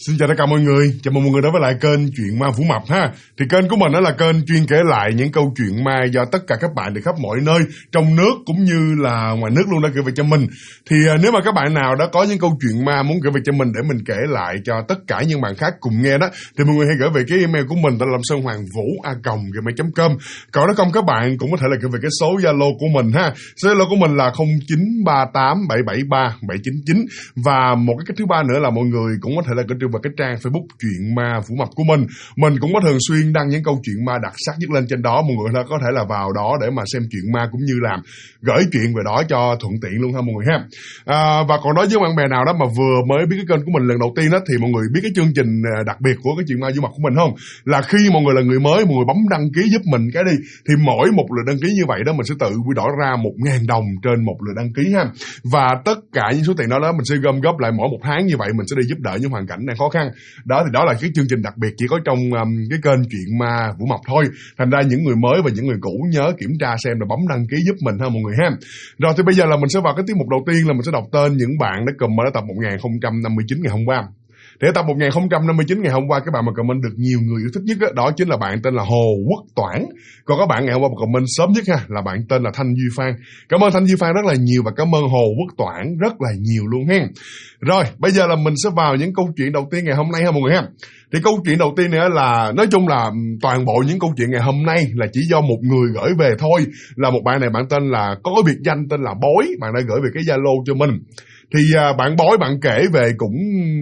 Xin chào tất cả mọi người, chào mừng mọi người đến với lại kênh Chuyện Ma Vũ Mập ha. Thì kênh của mình đó là kênh chuyên kể lại những câu chuyện ma do tất cả các bạn từ khắp mọi nơi, trong nước cũng như là ngoài nước luôn đã gửi về cho mình. Thì nếu mà các bạn nào đã có những câu chuyện ma muốn gửi về cho mình để mình kể lại cho tất cả những bạn khác cùng nghe đó, thì mọi người hãy gửi về cái email của mình, đó là lamsonhoangvu@gmail.com. Còn nếu không, các bạn cũng có thể là gửi về cái số Zalo của mình ha. Số Zalo của mình là 0938773799. Và một cái cách thứ ba nữa là mọi người cũng có thể là gửi vào cái trang Facebook Chuyện Ma Vũ Mập của mình. Mình cũng có thường xuyên đăng những câu chuyện ma đặc sắc nhất lên trên đó. Mọi người có thể là vào đó để mà xem chuyện ma cũng như là gửi chuyện về đó cho thuận tiện luôn ha mọi người ha. Và còn đối với bạn bè nào đó mà vừa mới biết cái kênh của mình lần đầu tiên đó, thì mọi người biết cái chương trình đặc biệt của cái Chuyện Ma Vũ Mập của mình không? Là khi mọi người là người mới, mọi người bấm đăng ký giúp mình cái đi, thì mỗi một lượt đăng ký như vậy đó mình sẽ tự quy đổi ra 1.000 đồng trên một lượt đăng ký ha. Và tất cả những số tiền đó mình sẽ gom góp lại mỗi một tháng, như vậy mình sẽ đi giúp đỡ những hoàn cảnh đang khó khăn. Đó thì đó là cái chương trình đặc biệt chỉ có trong cái kênh Chuyện Ma Vũ Mập thôi. Thành ra những người mới và những người cũ nhớ kiểm tra xem là bấm đăng ký giúp mình ha mọi người ha. Rồi thì bây giờ là mình sẽ vào cái tiết mục đầu tiên, là mình sẽ đọc tên những bạn đã comment ở tập 1059 ngày hôm qua. Để tập 1059 ngày hôm qua, các bạn mà comment được nhiều người yêu thích nhất đó chính là bạn tên là Hồ Quốc Toản. Còn các bạn ngày hôm qua mà comment sớm nhất ha là bạn tên là Thanh Duy Phan. Cảm ơn Thanh Duy Phan rất là nhiều và cảm ơn Hồ Quốc Toản rất là nhiều luôn ha. Rồi bây giờ là mình sẽ vào những câu chuyện đầu tiên ngày hôm nay ha mọi người ha. Thì câu chuyện đầu tiên này là, nói chung là toàn bộ những câu chuyện ngày hôm nay là chỉ do một người gửi về thôi. Là một bạn này, bạn tên là có cái biệt danh tên là Bói. Bạn đã gửi về cái Zalo cho mình. Thì bạn Bói bạn kể về cũng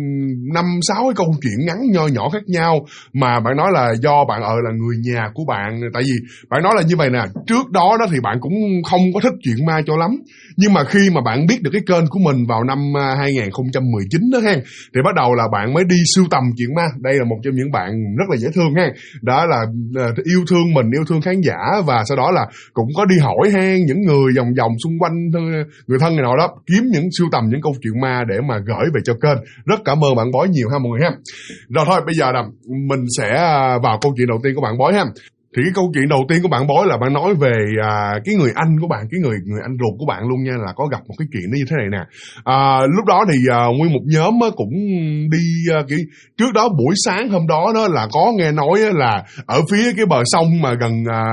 5-6 cái câu chuyện ngắn nho nhỏ khác nhau. Mà bạn nói là do bạn là người nhà của bạn. Tại vì bạn nói là như vậy nè, trước đó thì bạn cũng không có thích chuyện ma cho lắm. Nhưng mà khi mà bạn biết được cái kênh của mình vào năm 2019 đó ha, thì bắt đầu là bạn mới đi sưu tầm chuyện ma. Đây là một trong những bạn rất là dễ thương ha. Đó là yêu thương mình, yêu thương khán giả. Và sau đó là cũng có đi hỏi ha những người vòng vòng xung quanh người thân này nọ đó, kiếm những sưu tầm những câu chuyện ma để mà gửi về cho kênh. Rất cảm ơn bạn Bói nhiều ha mọi người ha. Rồi thôi bây giờ là mình sẽ vào câu chuyện đầu tiên của bạn Bói ha. Thì cái câu chuyện đầu tiên của bạn Bói là bạn nói về cái người anh của bạn, cái người anh ruột của bạn luôn nha, là có gặp một cái chuyện nó như thế này nè. Lúc đó thì nguyên một nhóm cũng đi trước đó buổi sáng hôm đó là có nghe nói là ở phía cái bờ sông mà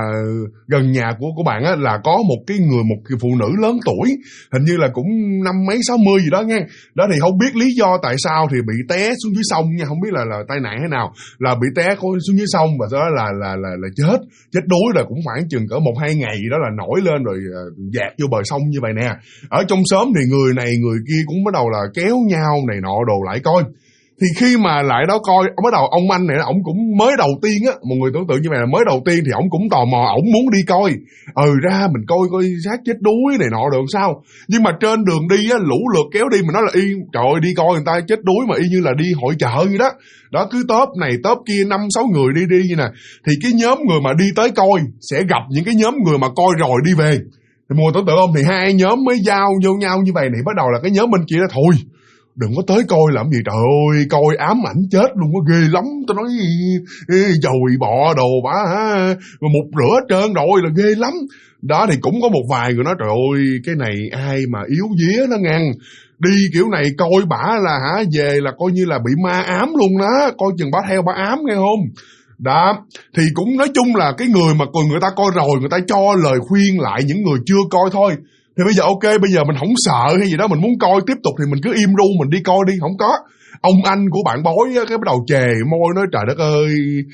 gần nhà của bạn là có một cái phụ nữ lớn tuổi, hình như là cũng 50-60 gì đó nha. Đó thì không biết lý do tại sao thì bị té xuống dưới sông nha, không biết là tai nạn thế nào, là bị té xuống dưới sông và sau đó là chết đuối, là cũng khoảng chừng cỡ 1-2 ngày đó là nổi lên rồi dạt vô bờ sông như vậy nè. Ở trong xóm thì người này người kia cũng bắt đầu là kéo nhau này nọ đồ lại coi. Thì khi mà lại đó coi, bắt đầu ông anh này ổng cũng mới đầu tiên mọi người tưởng tượng như vậy là mới đầu tiên thì ổng cũng tò mò, ổng muốn đi coi. Ra mình coi xác chết đuối này nọ được sao. Nhưng mà trên đường đi lũ lượt kéo đi, mình nói là trời ơi, đi coi người ta chết đuối mà y như là đi hội chợ vậy đó. Đó, cứ tốp này tốp kia 5-6 người đi như nè. Thì cái nhóm người mà đi tới coi sẽ gặp những cái nhóm người mà coi rồi đi về. Thì mọi người tưởng tượng không, thì hai nhóm mới giao vô nhau như vậy, thì bắt đầu là cái nhóm bên kia đó thôi, đừng có tới coi làm gì, trời ơi coi ám ảnh chết luôn, có ghê lắm. Tôi nói dồi bọ đồ bả một rửa hết trơn rồi là ghê lắm. Đó thì cũng có một vài người nói trời ơi cái này ai mà yếu vía nó ngăn, đi kiểu này coi bả là về là coi như là bị ma ám luôn đó, coi chừng bả theo bả ám nghe không. Đó thì cũng nói chung là cái người mà người ta coi rồi, người ta cho lời khuyên lại những người chưa coi thôi. Thì bây giờ ok, bây giờ mình không sợ hay gì đó, mình muốn coi tiếp tục thì mình cứ im ru mình đi coi đi. Không có, ông anh của bạn Bói cái bắt đầu chề môi nói trời đất ơi,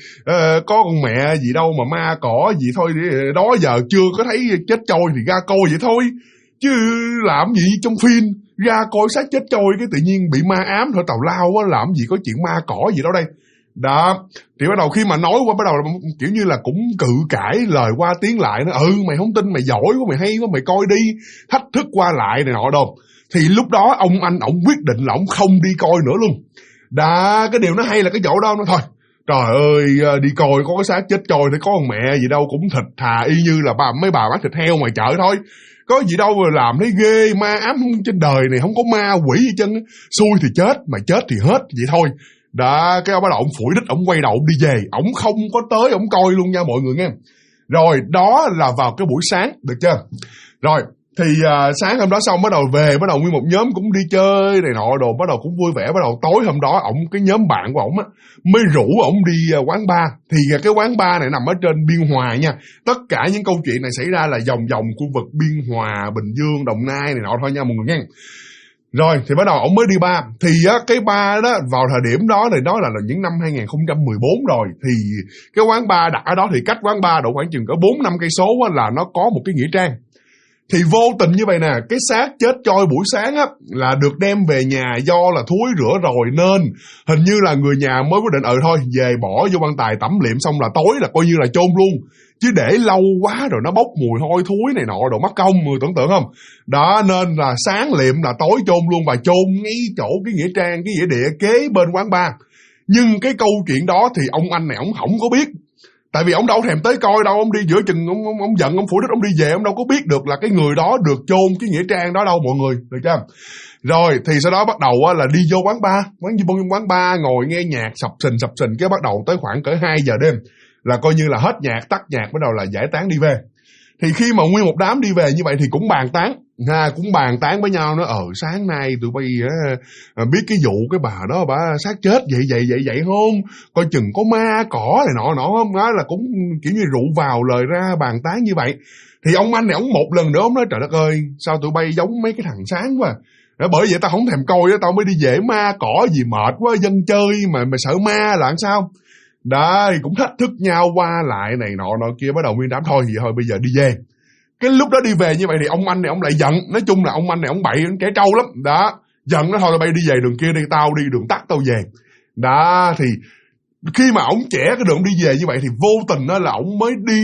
có con mẹ gì đâu mà ma cỏ gì thôi, đó giờ chưa có thấy chết trôi thì ra coi vậy thôi, chứ làm gì trong phim ra coi xác chết trôi cái tự nhiên bị ma ám thôi tào lao á, làm gì có chuyện ma cỏ gì đâu đây. Đó thì bắt đầu khi mà nói qua bắt đầu kiểu như là cũng cự cãi lời qua tiếng lại nó, mày không tin, mày giỏi quá, mày hay quá, mày coi đi, thách thức qua lại này nọ đồ. Thì lúc đó ông anh ổng quyết định là ổng không đi coi nữa luôn. Đó, cái điều nó hay là cái chỗ đó nó thôi, trời ơi đi coi có cái xác chết trôi thì có con mẹ gì đâu, cũng thịt thà y như là mấy bà bán thịt heo ngoài chợ thôi, có gì đâu mà làm thấy ghê, ma ám trên đời này không có ma quỷ gì chân, xui thì chết mà chết thì hết vậy thôi. Đó, cái ông bắt đầu ông phủi đít, ông quay đầu ông đi về, ông không có tới ông coi luôn nha mọi người nghe. Rồi đó là vào cái buổi sáng, được chưa? Rồi Thì sáng hôm đó xong bắt đầu về, bắt đầu nguyên một nhóm cũng đi chơi này nọ đồ, bắt đầu cũng vui vẻ. Bắt đầu tối hôm đó cái nhóm bạn của ổng á mới rủ ổng đi quán bar. Thì cái quán bar này nằm ở trên Biên Hòa nha. Tất cả những câu chuyện này xảy ra là vòng vòng khu vực Biên Hòa, Bình Dương, Đồng Nai này nọ thôi nha mọi người nghe. Rồi thì bắt đầu ổng mới đi bar. Thì cái bar đó vào thời điểm đó thì đó là những năm 2014 rồi. Thì cái quán bar đặt ở đó thì cách quán bar độ khoảng chừng có 4-5 cây số là nó có một cái nghĩa trang. Thì vô tình như vậy nè, cái xác chết trôi buổi sáng á là được đem về nhà do là thúi rửa rồi, nên hình như là người nhà mới quyết định thôi về bỏ vô quan tài tẩm liệm, xong là tối là coi như là chôn luôn. Chứ để lâu quá rồi nó bốc mùi hôi thúi này nọ đồ mất công, người tưởng tượng không? Đó, nên là sáng liệm là tối chôn luôn, và chôn ngay chỗ cái nghĩa trang, cái nghĩa địa kế bên quán bar. Nhưng cái câu chuyện đó thì ông anh này ông không có biết. Tại vì ông đâu thèm tới coi đâu, ông đi giữa chừng ông giận, ông phủ đích ông đi về, ông đâu có biết được là cái người đó được chôn cái nghĩa trang đó đâu mọi người, được chưa? Rồi thì sau đó bắt đầu là đi vô quán bar ngồi nghe nhạc sập sình, cái bắt đầu tới khoảng cỡ 2 giờ đêm là coi như là hết nhạc, tắt nhạc, bắt đầu là giải tán đi về. Thì khi mà nguyên một đám đi về như vậy thì cũng bàn tán với nhau nữa, sáng nay tụi bay biết cái vụ cái bà đó bà xác chết vậy không, coi chừng có ma cỏ này nọ không. Đó là cũng kiểu như rượu vào lời ra bàn tán như vậy. Thì ông anh này ông một lần nữa ông nói trời đất ơi, sao tụi bay giống mấy cái thằng sáng quá. Đó, bởi vậy tao không thèm coi đó, tao mới đi về, ma cỏ gì mệt quá, dân chơi mà sợ ma là làm sao. Đó thì cũng thách thức nhau qua lại này nọ kia, bắt đầu nguyên đám thôi bây giờ đi về. Cái lúc đó đi về như vậy thì ông anh này ông lại giận. Nói chung là ông anh này ông bậy, ông trẻ trâu lắm. Đó, giận nó thôi là bay đi về đường kia đi, tao đi đường tắt tao về. Đó, thì khi mà ông trẻ cái đường đi về như vậy thì vô tình đó là ông mới đi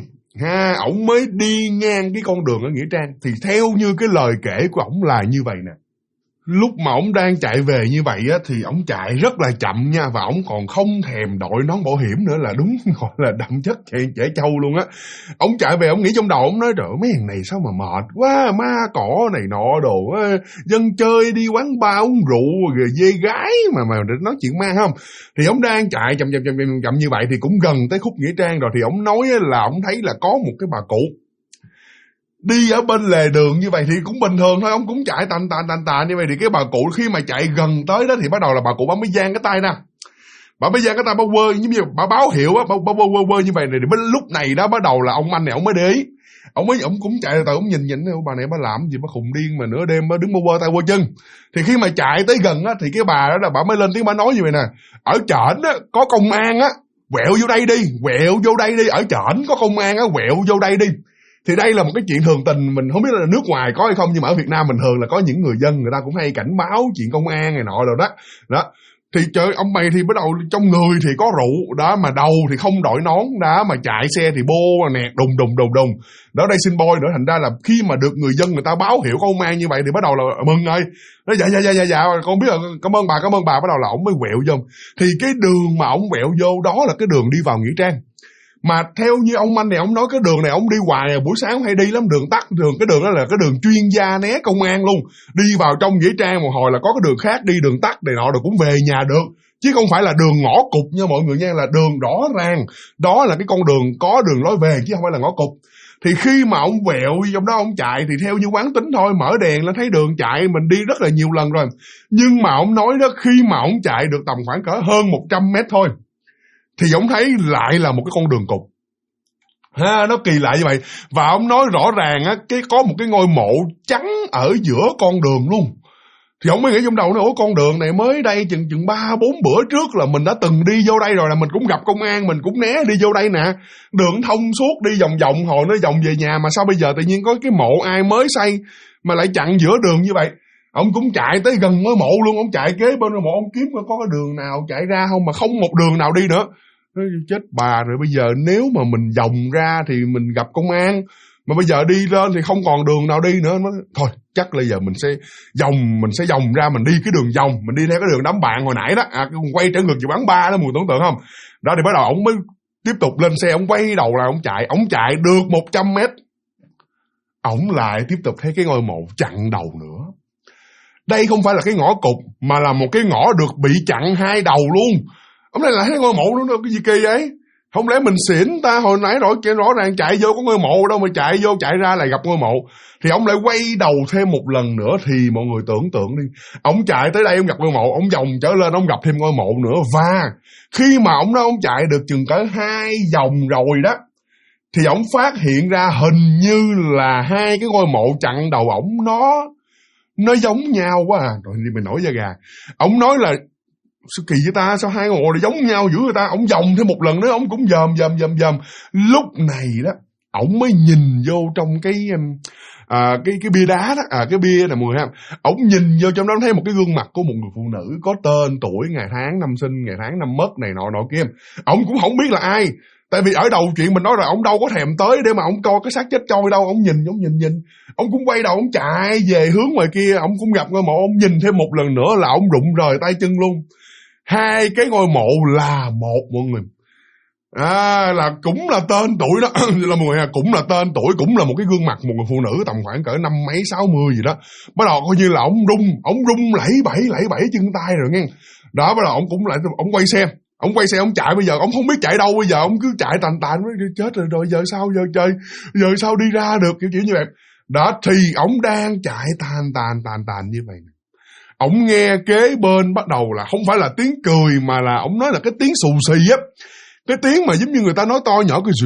ngang cái con đường ở nghĩa trang. Thì theo như cái lời kể của ổng là như vậy nè. Lúc mà ổng đang chạy về như vậy á thì ổng chạy rất là chậm nha, và ổng còn không thèm đội nón bảo hiểm nữa, là đúng gọi là đậm chất trẻ trâu luôn á. Ổng chạy về ổng nghĩ trong đầu, ổng nói trời mấy thằng này sao mà mệt quá, ma cỏ này nọ đồ, dân chơi đi quán bar uống rượu rồi dê gái mà nói chuyện ma không. Thì ổng đang chạy chậm như vậy thì cũng gần tới khúc nghĩa trang rồi. Thì ổng nói là ổng thấy là có một cái bà cụ đi ở bên lề đường như vậy thì cũng bình thường thôi, ông cũng chạy tàn như vậy. Thì cái bà cụ khi mà chạy gần tới đó thì bắt đầu là bà cụ bà mới giang cái tay ra, bà mới giang cái tay, bà quơ giống như bà báo hiệu á, bà quơ như vậy. Thì lúc này đó bắt đầu là ông anh này ông mới để ý, ông cũng chạy từ ông nhìn bà này bà làm gì, bà khùng điên mà nửa đêm bà đứng bà quơ tay quơ chân. Thì khi mà chạy tới gần á thì cái bà đó là bà mới lên tiếng, bà nói như vậy nè: ở trển á có công an á, quẹo vô đây đi, ở trển có công an á, quẹo vô đây đi. Thì đây là một cái chuyện thường tình, mình không biết là nước ngoài có hay không, nhưng mà ở Việt Nam mình thường là có những người dân người ta cũng hay cảnh báo chuyện công an này nọ rồi đó. Thì trời, ông mày thì bắt đầu trong người thì có rượu đó, mà đầu thì không đội nón đó, mà chạy xe thì bô nẹt đùng. Đó, đây xin boy nữa, thành ra là khi mà được người dân người ta báo hiệu có công an như vậy thì bắt đầu là mừng rồi. Nó dạ con biết là cảm ơn bà, bắt đầu là ổng mới quẹo vô. Thì cái đường mà ổng quẹo vô đó là cái đường đi vào nghĩa trang. Mà theo như ông anh này ông nói cái đường này ông đi hoài, buổi sáng ông hay đi lắm, cái đường đó là cái đường chuyên gia né công an luôn. Đi vào trong nghĩa trang một hồi là có cái đường khác đi, đường tắt này nọ rồi cũng về nhà được, chứ không phải là đường ngõ cụt nha mọi người nha, là đường rõ ràng đó là cái con đường có đường lối về chứ không phải là ngõ cụt. Thì khi mà ông quẹo trong đó ông chạy thì theo như quán tính thôi, mở đèn lên thấy đường chạy mình đi rất là nhiều lần rồi. Nhưng mà ông nói đó, khi mà ông chạy được tầm khoảng cỡ hơn 100 mét thôi thì ông thấy lại là một cái con đường cụt. Nó kỳ lạ như vậy. Và ông nói rõ ràng á, có một cái ngôi mộ trắng ở giữa con đường luôn. Thì ông mới nghĩ trong đầu nó, con đường này mới đây chừng 3-4 bữa trước là mình đã từng đi vô đây rồi, là mình cũng gặp công an, mình cũng né đi vô đây nè. Đường thông suốt đi vòng hồi nó vòng về nhà, mà sao bây giờ tự nhiên có cái mộ ai mới xây mà lại chặn giữa đường như vậy. Ông cũng chạy tới gần ngôi mộ luôn, ông chạy kế bên ngôi mộ, ông kiếm có cái đường nào chạy ra không, mà không một đường nào đi nữa. Chết bà rồi, bây giờ nếu mà mình vòng ra thì mình gặp công an, mà bây giờ đi lên thì không còn đường nào đi nữa. Thôi chắc là giờ mình sẽ vòng ra, mình đi cái đường vòng, mình đi theo cái đường đám bạn hồi nãy đó, quay trở ngược về quán bar đó, mùi tưởng tượng không. Đó thì bắt đầu ông mới tiếp tục lên xe, ông quay đầu là ông chạy được 100 mét, ông lại tiếp tục thấy cái ngôi mộ chặn đầu nữa. Đây không phải là cái ngõ cụt, mà là một cái ngõ được bị chặn hai đầu luôn. Ông này lại thấy ngôi mộ nó cái gì kỳ vậy? Không lẽ mình xỉn ta, hồi nãy rõ ràng chạy vô có ngôi mộ đâu mà chạy vô chạy ra lại gặp ngôi mộ. Thì ông lại quay đầu thêm một lần nữa. Thì mọi người tưởng tượng đi, ông chạy tới đây ông gặp ngôi mộ, ông vòng trở lên ông gặp thêm ngôi mộ nữa. Và khi mà ông nói ông chạy được chừng cỡ 2 vòng rồi đó, thì ông phát hiện ra hình như là 2 cái ngôi mộ chặn đầu ổng nó giống nhau quá à. Rồi mình nổi da gà. Ông nói là sao kỳ vậy ta, sao 2 ngôi mộ lại giống nhau dữ người ta. Ông vòng thêm một lần nữa, ông cũng dòm. Lúc này đó ổng mới nhìn vô trong cái bia đá đó, cái bia này mọi người ha. Ổng nhìn vô trong đó thấy một cái gương mặt của một người phụ nữ có tên, tuổi, ngày tháng, năm sinh, ngày tháng, năm mất này nọ kia. Ổng cũng không biết là ai. Tại vì ở đầu chuyện mình nói rồi, ông đâu có thèm tới để mà ông coi cái xác chết trôi đâu. Ông nhìn. Ông cũng quay đầu, ông chạy về hướng ngoài kia. Ông cũng gặp ngôi mộ, ông nhìn thêm một lần nữa là ông rụng rời tay chân luôn. 2 cái ngôi mộ là một mọi người. Là cũng là tên tuổi đó. Là mọi người cũng là tên tuổi, cũng là một cái gương mặt một người phụ nữ tầm khoảng cỡ 50 mấy 60 gì đó. Bắt đầu coi như là ông rung lẫy bẫy chân tay rồi nghe. Đó, bắt đầu ông cũng lại ông quay xe, ông chạy. Bây giờ ông không biết chạy đâu, bây giờ ông cứ chạy tàn chết rồi giờ sao, giờ sao đi ra được, kiểu như vậy. Đó, thì ông đang chạy tàn như vậy. Ông nghe kế bên bắt đầu là không phải là tiếng cười mà là ông nói là cái tiếng xù xì á, cái tiếng mà giống như người ta nói to nhỏ cái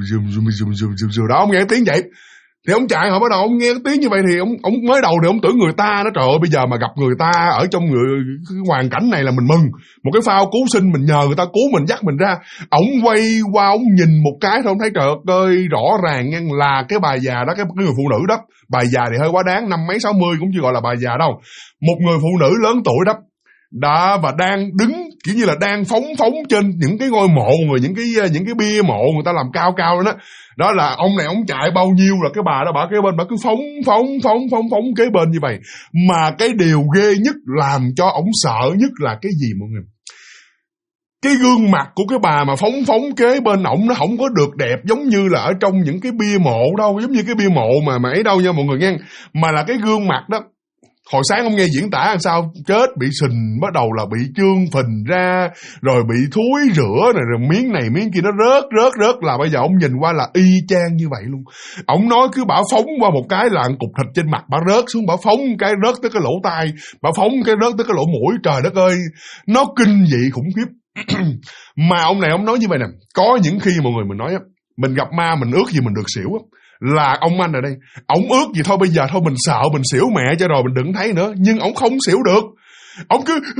rù đó. Ông nghe cái tiếng vậy thì ông chạy, họ bắt đầu ông nghe cái tiếng như vậy thì ông mới đầu thì ông tưởng người ta đó, trời ơi bây giờ mà gặp người ta ở trong cái hoàn cảnh này là mình mừng, một cái phao cứu sinh, mình nhờ người ta cứu mình, dắt mình ra. Ông quay qua ông nhìn một cái thôi, ông thấy trời ơi rõ ràng nha, là cái bà già đó, cái người phụ nữ đó. Bà già thì hơi quá đáng, 50 mấy 60 cũng chưa gọi là bà già đâu. Một người phụ nữ lớn tuổi đó. Đó, và đang đứng kiểu như là đang phóng trên những cái ngôi mộ người, những cái bia mộ người ta làm cao đó. Đó là ông này ông chạy bao nhiêu là cái bà đó bả kế bên bả cứ phóng kế bên như vậy. Mà cái điều ghê nhất làm cho ông sợ nhất là cái gì mọi người? Cái gương mặt của cái bà mà phóng kế bên ổng nó không có được đẹp giống như là ở trong những cái bia mộ đâu, giống như cái bia mộ mà ấy đâu nha mọi người nghe. Mà là cái gương mặt đó, hồi sáng ông nghe diễn tả làm sao chết bị sình, bắt đầu là bị trương phình ra, rồi bị thúi rửa này, rồi miếng này miếng kia nó rớt là bây giờ ông nhìn qua là y chang như vậy luôn. Ông nói cứ bả phóng qua một cái là cục thịt trên mặt bả rớt xuống, bả phóng cái rớt tới cái lỗ tai, bả phóng cái rớt tới cái lỗ mũi, trời đất ơi, nó kinh dị khủng khiếp. Mà ông này ông nói như vậy nè, có những khi mọi người mình nói mình gặp ma mình ước gì mình được xỉu á, là ông anh ở đây, ổng ước gì thôi bây giờ thôi mình sợ mình xỉu mẹ cho rồi mình đừng thấy nữa, nhưng ổng không xỉu được. Ông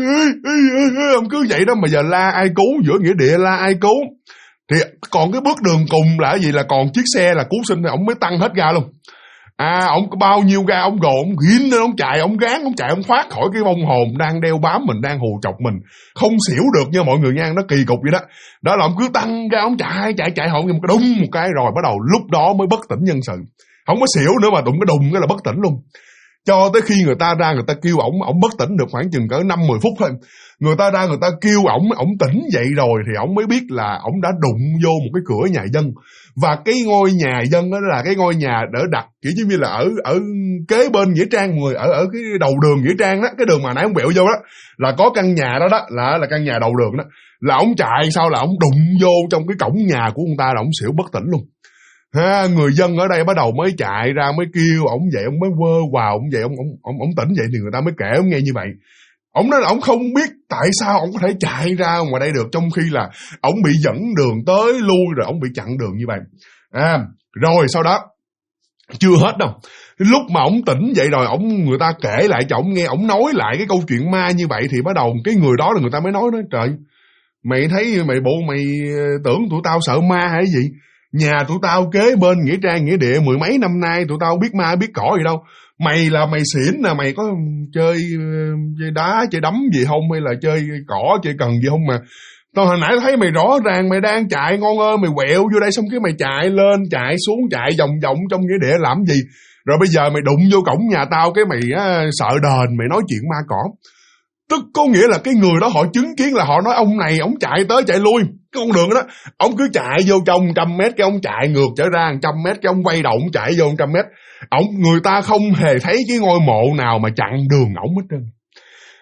cứ vậy đó, mà giờ la ai cứu, giữa nghĩa địa la ai cứu. Thì còn cái bước đường cùng là cái gì, là còn chiếc xe là cứu sinh thì ổng mới tăng hết ga luôn. Ông có bao nhiêu ga ông gồ, ông ghiên lên ông chạy, ông gán ông chạy, ông thoát khỏi cái vong hồn đang đeo bám mình, đang hù chọc mình, không xỉu được nha mọi người nha, nó kỳ cục vậy đó. Đó là ông cứ tăng ga ông chạy hậu một cái đùng một cái rồi bắt đầu lúc đó mới bất tỉnh nhân sự, không có xỉu nữa mà đụng cái đùng cái là bất tỉnh luôn. Cho tới khi người ta ra người ta kêu ổng bất tỉnh được khoảng chừng cỡ 5-10 phút thôi. Người ta ra người ta kêu ổng tỉnh dậy rồi thì ổng mới biết là ổng đã đụng vô một cái cửa nhà dân. Và cái ngôi nhà dân đó là cái ngôi nhà đỡ đặt kiểu như là ở kế bên nghĩa trang mọi người, ở cái đầu đường nghĩa trang đó, cái đường mà nãy ông bẹo vô đó là có căn nhà đó là căn nhà đầu đường đó. Là ổng chạy sau là ổng đụng vô trong cái cổng nhà của ông ta là ổng xỉu bất tỉnh luôn. Người dân ở đây bắt đầu mới chạy ra mới kêu ổng dậy, ổng mới quơ vào ổng dậy, ổng tỉnh dậy thì người ta mới kể ổng nghe như vậy. Ổng nói là ổng không biết tại sao ổng có thể chạy ra ngoài đây được, trong khi là ổng bị dẫn đường tới lui rồi ổng bị chặn đường như vậy. Rồi sau đó chưa hết đâu, lúc mà ổng tỉnh dậy rồi người ta kể lại cho ổng nghe, ổng nói lại cái câu chuyện ma như vậy thì bắt đầu cái người đó là người ta mới nói trời, mày thấy mày tưởng tụi tao sợ ma hay gì? Nhà tụi tao kế bên nghĩa trang nghĩa địa 10 mấy năm nay, tụi tao biết ma biết cỏ gì đâu. Mày là mày xỉn nè, mày có chơi đá chơi đấm gì không, hay là chơi cỏ chơi cần gì không mà tao hồi nãy thấy mày rõ ràng mày đang chạy ngon ơi, mày quẹo vô đây xong cái mày chạy lên chạy xuống chạy vòng vòng trong nghĩa địa làm gì, rồi bây giờ mày đụng vô cổng nhà tao cái mày sợ đền, mày nói chuyện ma cỏ. Tức có nghĩa là cái người đó họ chứng kiến là họ nói ông này ông chạy tới chạy lui cái con đường đó, ông cứ chạy vô trong 100 mét cái ông chạy ngược trở ra 100 mét cái ông quay đầu ông chạy vô 100 mét. Người ta không hề thấy cái ngôi mộ nào mà chặn đường ổng hết trơn.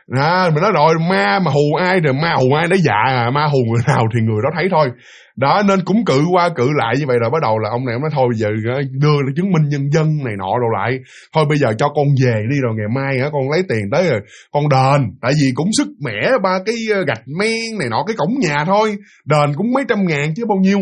Mình nói rồi, ma mà hù ai rồi, ma hù ai đấy dạ à, ma hù người nào thì người đó thấy thôi. Đó, nên cũng cự qua cự lại như vậy rồi bắt đầu là ông này ông nói thôi bây giờ đưa chứng minh nhân dân này nọ đồ lại. Thôi bây giờ cho con về đi rồi ngày mai con lấy tiền tới rồi con đền. Tại vì cũng sức mẻ ba cái gạch men này nọ cái cổng nhà thôi. Đền cũng mấy trăm ngàn chứ bao nhiêu.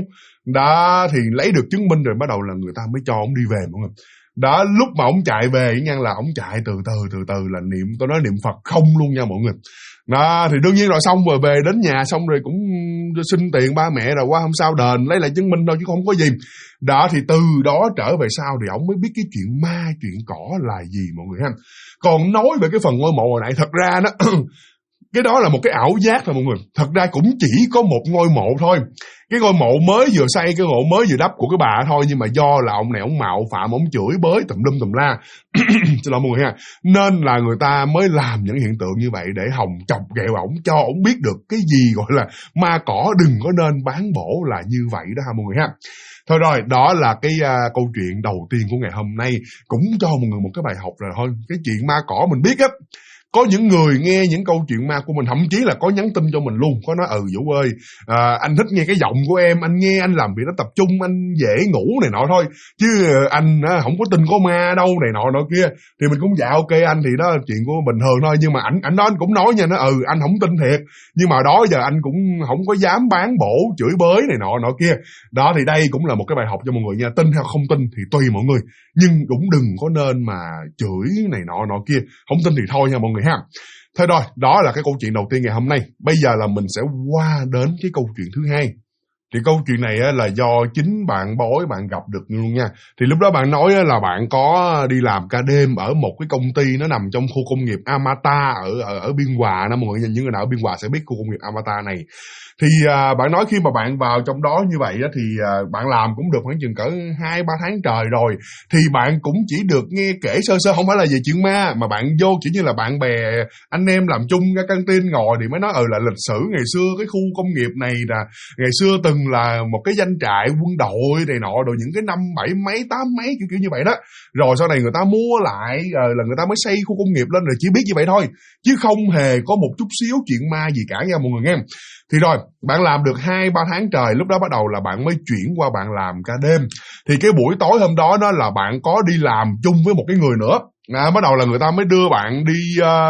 Đó, thì lấy được chứng minh rồi bắt đầu là người ta mới cho ông đi về mọi người. Đó, lúc mà ông chạy về nha là ông chạy từ từ là niệm, tôi nói niệm Phật không luôn nha mọi người. Đó, thì đương nhiên rồi xong rồi về đến nhà xong rồi cũng xin tiền ba mẹ rồi qua hôm sau đền lấy lại chứng minh thôi chứ không có gì. Đó, thì từ đó trở về sau thì ông mới biết cái chuyện ma chuyện cỏ là gì mọi người ha. Còn nói về cái phần ngôi mộ hồi nãy, thật ra đó cái đó là một cái ảo giác thôi mọi người. Thật ra cũng chỉ có một ngôi mộ thôi. Cái ngôi mộ mới vừa xây, cái ngôi mộ mới vừa đắp của cái bà thôi. Nhưng mà do là ông này ông mạo phạm, ông chửi bới tùm lum tùm la xin lỗi mọi người ha, nên là người ta mới làm những hiện tượng như vậy để hòng chọc ghẹo ổng, cho ổng biết được cái gì gọi là ma cỏ đừng có nên bán bổ là như vậy đó ha mọi người ha. Thôi rồi, đó là cái câu chuyện đầu tiên của ngày hôm nay, cũng cho mọi người một cái bài học rồi thôi. Cái chuyện ma cỏ mình biết á, có những người nghe những câu chuyện ma của mình, thậm chí là có nhắn tin cho mình luôn, có nói Vũ ơi, anh thích nghe cái giọng của em, anh nghe anh làm việc nó tập trung, anh dễ ngủ này nọ thôi, chứ anh không có tin có ma đâu này nọ kia. Thì mình cũng dạ ok anh, thì đó là chuyện của bình thường thôi. Nhưng mà ảnh đó anh cũng nói nha, nó anh không tin thiệt, nhưng mà đó giờ anh cũng không có dám bán bổ chửi bới này nọ kia. Đó, thì đây cũng là một cái bài học cho mọi người nha. Tin hay không tin thì tùy mọi người, nhưng cũng đừng có nên mà chửi này nọ kia. Không tin thì thôi nha mọi người ha. Thôi rồi, đó là cái câu chuyện đầu tiên ngày hôm nay. Bây giờ là mình sẽ qua đến cái câu chuyện thứ hai. Thì câu chuyện này là do chính bạn Bói bạn gặp được luôn nha. Thì lúc đó bạn nói là bạn có đi làm ca đêm ở một cái công ty nó nằm trong khu công nghiệp Amata ở Biên Hòa đó mọi người. Những người nào ở Biên Hòa sẽ biết khu công nghiệp Amata này. Thì bạn nói khi mà bạn vào trong đó như vậy thì bạn làm cũng được khoảng chừng cỡ 2-3 tháng trời rồi. Thì bạn cũng chỉ được nghe kể sơ sơ, không phải là về chuyện ma, mà bạn vô kiểu như là bạn bè anh em làm chung ra căng tin ngồi thì mới nói là lịch sử ngày xưa cái khu công nghiệp này là ngày xưa từng là một cái doanh trại quân đội này nọ, rồi những cái năm 7 mấy 8 mấy kiểu như vậy đó. Rồi sau này người ta mua lại là người ta mới xây khu công nghiệp lên, rồi chỉ biết như vậy thôi, chứ không hề có một chút xíu chuyện ma gì cả nha mọi người nghe. Thì rồi, bạn làm được 2-3 tháng trời, lúc đó bắt đầu là bạn mới chuyển qua bạn làm ca đêm. Thì cái buổi tối hôm đó đó là bạn có đi làm chung với một cái người nữa. Bắt đầu là người ta mới đưa bạn đi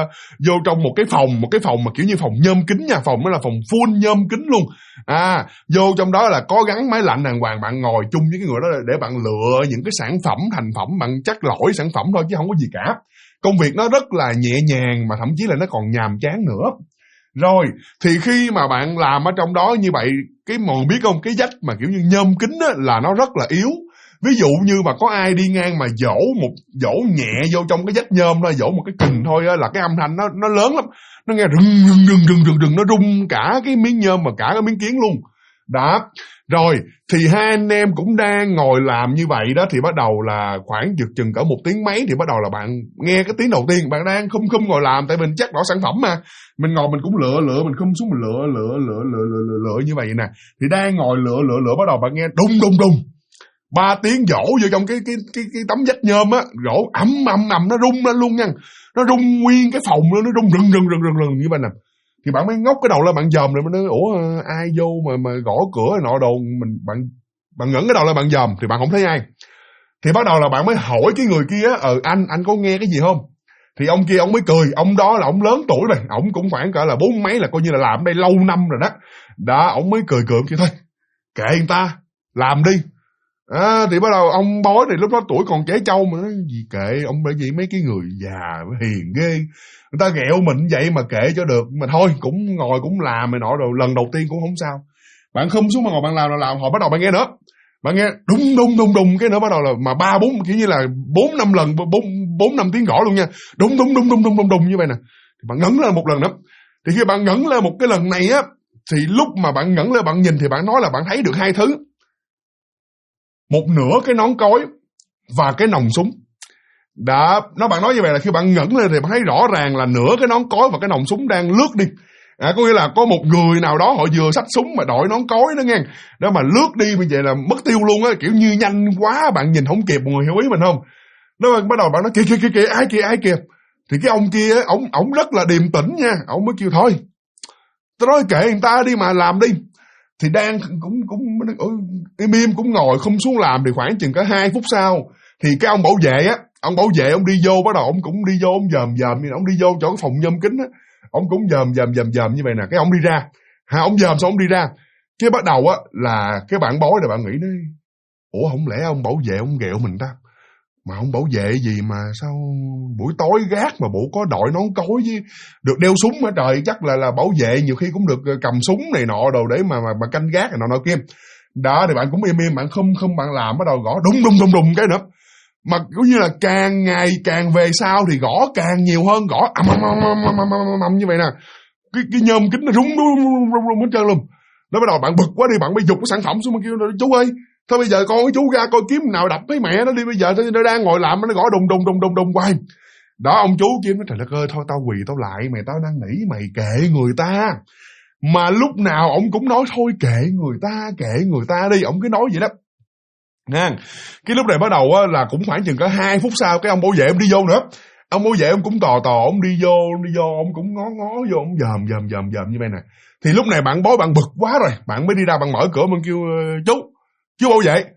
vô trong một cái phòng mà kiểu như phòng nhôm kính nha. Phòng đó là phòng full nhôm kính luôn. Vô trong đó là có gắn máy lạnh đàng hoàng, bạn ngồi chung với cái người đó để bạn lựa những cái sản phẩm thành phẩm, bạn chắc lỗi sản phẩm thôi chứ không có gì cả. Công việc nó rất là nhẹ nhàng, mà thậm chí là nó còn nhàm chán nữa. Rồi, thì khi mà bạn làm ở trong đó như vậy, cái mọi người biết không, cái vách mà kiểu như nhôm kính á, là nó rất là yếu. Ví dụ như mà có ai đi ngang mà dỗ nhẹ vô trong cái vách nhôm thôi, dỗ một cái kình thôi á, là cái âm thanh nó lớn lắm. Nó nghe rừng, nó rung cả cái miếng nhôm và cả cái miếng kiến luôn. Đó, rồi, thì hai anh em cũng đang ngồi làm như vậy đó, thì bắt đầu là khoảng chừng cỡ 1 tiếng mấy thì bắt đầu là bạn nghe cái tiếng đầu tiên, bạn đang khum ngồi làm, tại mình chắc đỏ sản phẩm mà. Mình ngồi mình cũng lựa, mình khum xuống mình lựa như vậy nè. Thì đang ngồi lựa bắt đầu bạn nghe đùng. 3 tiếng vỗ vô trong cái tấm vách nhôm á, vỗ ầm nó rung lên luôn nha. Nó rung nguyên cái phòng luôn, nó rung rừng như vậy nè. Thì bạn mới ngóc cái đầu lên bạn dòm rồi, mới nói ai vô mà gõ cửa nọ đồ, bạn ngẩng cái đầu lên bạn dòm thì bạn không thấy ai. Thì bắt đầu là bạn mới hỏi cái người kia anh có nghe cái gì không? Thì ông kia ông mới cười, ông đó là ông lớn tuổi rồi, ông cũng khoảng cỡ là 40 mấy, là coi như là làm ở đây lâu năm rồi đó. Đó, ông mới cười kia thôi, kệ người ta, làm đi. Thì bắt đầu ông Bói thì lúc đó tuổi còn trẻ trâu mà nói gì kệ ông, bởi vì mấy cái người già hiền ghê, người ta ghẹo mình vậy mà kệ cho được. Mà thôi cũng ngồi cũng làm này nọ, rồi lần đầu tiên cũng không sao. Bạn khum xuống mà ngồi bạn làm họ bắt đầu bạn nghe nữa. Bạn nghe đùng cái nữa bắt đầu là mà 3-4 kiểu như là 4-5 lần, 4-5 tiếng gõ luôn nha. Đùng như vậy nè. Thì bạn ngẩng lên một lần nữa. Thì khi bạn ngẩng lên một cái lần này á, thì lúc mà bạn ngẩng lên bạn nhìn thì bạn nói là bạn thấy được 2 thứ. Một nửa cái nón cối và cái nòng súng. Đó, bạn nói như vậy là khi bạn ngẩng lên thì bạn thấy rõ ràng là nửa cái nón cối và cái nòng súng đang lướt đi. Có nghĩa là có một người nào đó họ vừa xách súng mà đội nón cối đó nghe. Đó mà lướt đi như vậy là mất tiêu luôn á, kiểu như nhanh quá bạn nhìn không kịp, mọi người hiểu ý mình không? Đó, bắt đầu bạn nói kìa ai kìa. Thì cái ông kia, ổng rất là điềm tĩnh nha. Ổng mới kêu thôi, tao nói kệ người ta đi mà làm đi. Thì đang cũng im cũng ngồi không xuống làm. Thì khoảng chừng cả 2 phút sau thì cái ông bảo vệ á, ông đi vô, bắt đầu ông cũng đi vô, ông dòm ông đi vô chỗ cái phòng nhôm kính á, ông cũng dòm như vậy nè. Cái ông đi ra, ông dòm xong ông đi ra, cái bắt đầu á là cái bạn bói là bạn nghĩ đấy, ủa không lẽ ông bảo vệ ông ghẹo mình ta? Mà ông bảo vệ gì mà sao buổi tối gác mà bộ có đội nón cối với được đeo súng hả trời? Chắc là bảo vệ nhiều khi cũng được cầm súng này nọ đồ để mà canh gác này nọ kia. Đó thì bạn cũng im bạn không bạn làm, bắt đầu gõ đùng cái nữa. Mà cũng như là càng ngày càng về sau thì gõ càng nhiều hơn, gõ ầm như vậy nè. Cái nhôm kính nó rung hết trơn luôn. Đó bắt đầu bạn bực quá đi, bạn mới giục cái sản phẩm xuống mà kêu chú ơi, thôi bây giờ con với chú ra coi kiếm nào đập với mẹ nó đi, bây giờ nó đang ngồi làm nó gõ đùng hoài. Đó ông chú kia nói trời đất ơi, thôi tao quỳ tao lại mày, tao đang nỉ mày kệ người ta. Mà lúc nào ông cũng nói thôi kệ người ta đi, ông cứ nói vậy đó. Nha. Cái lúc này bắt đầu á, là cũng khoảng chừng có 2 phút sau cái ông bảo vệ ông đi vô nữa. Ông bảo vệ ông cũng tò ông đi vô, ông cũng ngó vô, ông dòm như vậy nè. Thì lúc này bạn bói bạn bực quá rồi, bạn mới đi ra bạn mở cửa mình kêu chú bảo vệ,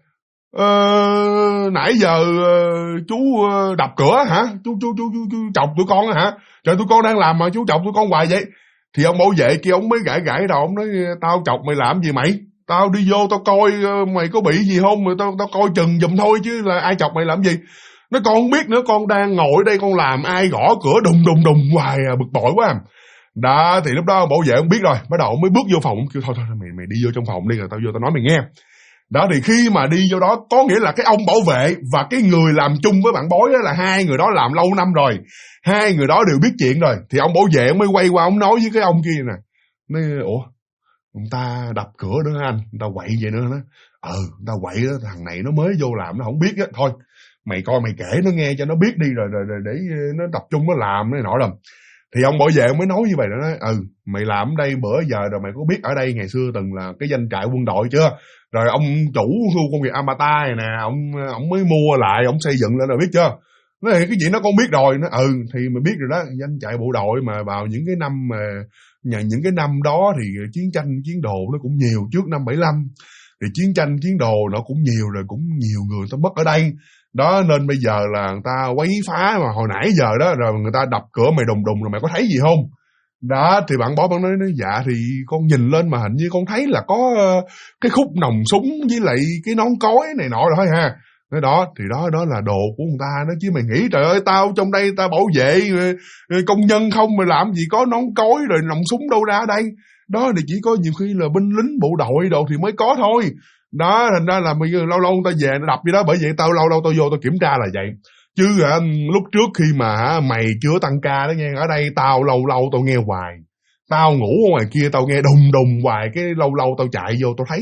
nãy giờ chú đập cửa hả? Chú chọc tụi con hả? Trời, tụi con đang làm mà chú chọc tụi con hoài vậy. Thì ông bảo vệ kia ông mới gãi đầu, ông nói tao chọc mày làm gì mày? Tao đi vô tao coi mày có bị gì không, mà tao coi chừng giùm thôi chứ là ai chọc mày làm gì. Nó con không biết nữa, con đang ngồi đây con làm ai gõ cửa đùng hoài à, bực bội quá. Đó thì lúc đó ông bảo vệ ông biết rồi, bắt đầu ông mới bước vô phòng, ông kêu thôi mày đi vô trong phòng đi rồi tao vô tao nói mày nghe. Đó thì khi mà đi vô đó có nghĩa là cái ông bảo vệ và cái người làm chung với bạn bói đó là hai người đó làm lâu năm rồi, hai người đó đều biết chuyện rồi. Thì ông bảo vệ ông mới quay qua ông nói với cái ông kia nè, nói ủa người ta đập cửa nữa anh, người ta quậy vậy nữa đó. Người ta quậy đó, thằng này nó mới vô làm nó không biết á, thôi mày coi mày kể nó nghe cho nó biết đi rồi để nó tập trung nó làm này nọ rồi. Thì ông bảo vệ ông mới nói như vậy đó, nói mày làm ở đây bữa giờ rồi, mày có biết ở đây ngày xưa từng là cái doanh trại quân đội chưa? Rồi ông chủ khu công nghiệp Amata này nè, ông mới mua lại, ông xây dựng lên rồi biết chưa? Nói cái gì nó con biết rồi. Nó thì mày biết rồi đó, doanh trại bộ đội mà vào những cái năm mà những cái năm đó thì chiến tranh chiến đồ nó cũng nhiều, trước năm 75 thì chiến tranh chiến đồ nó cũng nhiều, rồi cũng nhiều người ta mất ở đây. Đó nên bây giờ là người ta quấy phá mà hồi nãy giờ đó, rồi người ta đập cửa mày đùng rồi mày có thấy gì không? Đó thì bạn bói bạn nói dạ thì con nhìn lên mà hình như con thấy là có cái khúc nòng súng với lại cái nón cối này nọ rồi thôi ha. Nói đó thì đó là đồ của người ta đó, chứ mày nghĩ trời ơi tao trong đây tao bảo vệ công nhân không mà làm gì có nón cối rồi nòng súng đâu ra ở đây. Đó thì chỉ có nhiều khi là binh lính bộ đội đồ thì mới có thôi. Đó thành ra là lâu lâu người ta về nó đập vậy đó, bởi vậy tao lâu lâu tao vô tao kiểm tra là vậy. Chứ lúc trước khi mà mày chưa tăng ca đó nghe, ở đây tao lâu lâu tao nghe hoài, tao ngủ ở ngoài kia tao nghe đùng hoài, cái lâu lâu tao chạy vô tao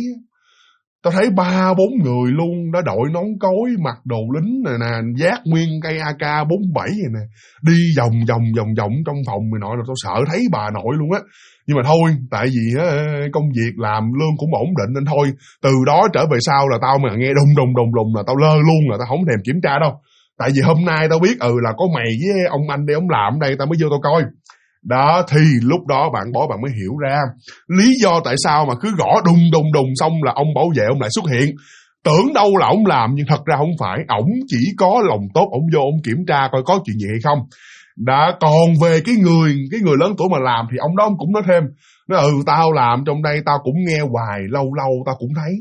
thấy 3-4 người luôn đã đội nón cối, mặc đồ lính này nè, vác nguyên cây AK-47 này nè, đi vòng trong phòng mày nội là tao sợ thấy bà nội luôn á. Nhưng mà thôi, tại vì công việc làm lương cũng ổn định nên thôi, từ đó trở về sau là tao mà nghe đùng là tao lơ luôn, là tao không thèm kiểm tra đâu. Tại vì hôm nay tao biết là có mày với ông anh đây ông làm ở đây, tao mới vô tao coi. Đó thì lúc đó bạn bói bạn mới hiểu ra lý do tại sao mà cứ gõ đùng xong là ông bảo vệ ông lại xuất hiện. Tưởng đâu là ông làm nhưng thật ra không phải, ổng chỉ có lòng tốt, ổng vô ông kiểm tra coi có chuyện gì hay không. Đã còn về cái người lớn tuổi mà làm thì ông đó ông cũng nói thêm, nói tao làm trong đây tao cũng nghe hoài, lâu lâu tao cũng thấy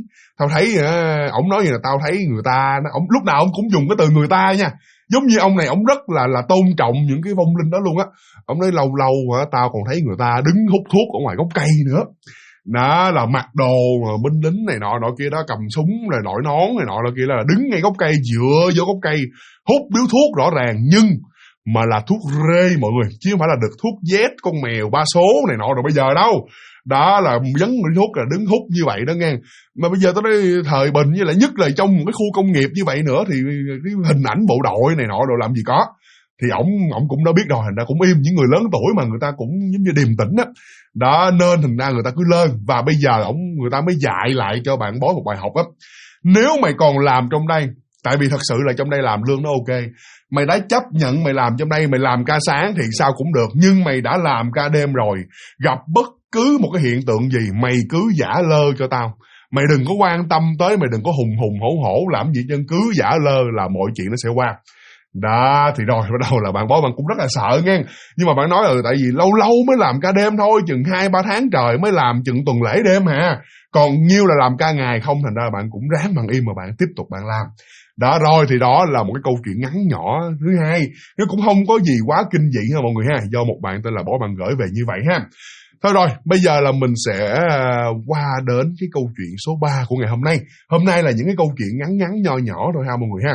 ổng nói gì là tao thấy người ta, ổng lúc nào ông cũng dùng cái từ người ta nha, giống như ông này ông rất là tôn trọng những cái vong linh đó luôn á. Ông nói lâu lâu tao còn thấy người ta đứng hút thuốc ở ngoài gốc cây nữa. Đó là mặc đồ binh lính này nọ kia đó, cầm súng rồi đội nón này nọ kia, là đứng ngay gốc cây, dựa vô gốc cây hút điếu thuốc rõ ràng, nhưng mà là thuốc rê mọi người, chứ không phải là được thuốc Z con mèo 3 số này nọ rồi bây giờ đâu. Đó là vấn thuốc là đứng hút như vậy đó nghe. Mà bây giờ tôi nói thời bình với lại nhất là trong một cái khu công nghiệp như vậy nữa thì cái hình ảnh bộ đội này nọ rồi làm gì có. Thì ổng cũng đã biết rồi, thành ra cũng im. Những người lớn tuổi mà người ta cũng giống như điềm tĩnh á. Đó nên thành ra người ta cứ lơn. Và bây giờ người ta mới dạy lại cho bạn bói một bài học á. Nếu mày còn làm trong đây, tại vì thật sự là trong đây làm lương nó ok, Mày đã chấp nhận mày làm trong đây, mày làm ca sáng thì sao cũng được, nhưng mày đã làm ca đêm rồi, gặp bất cứ một cái hiện tượng gì mày cứ giả lơ cho tao. Mày đừng có quan tâm tới, mày đừng có hùng hổ làm gì chân, cứ giả lơ là mọi chuyện nó sẽ qua. Đó, thì rồi bắt đầu là bạn Bói bạn cũng rất là sợ nghe. Nhưng mà bạn nói tại vì lâu lâu mới làm ca đêm thôi, chừng 2-3 tháng trời mới làm chừng tuần lễ đêm hả. Còn nhiêu là làm ca ngày không, thành ra bạn cũng ráng bằng im mà bạn tiếp tục bạn làm. Đó rồi, thì đó là một cái câu chuyện ngắn nhỏ thứ hai. Nó cũng không có gì quá kinh dị ha mọi người ha, do một bạn tên là Bói bạn gửi về như vậy ha. Thôi rồi, bây giờ là mình sẽ qua đến cái câu chuyện số 3 của ngày hôm nay. Hôm nay là những cái câu chuyện ngắn nho nhỏ thôi ha mọi người ha.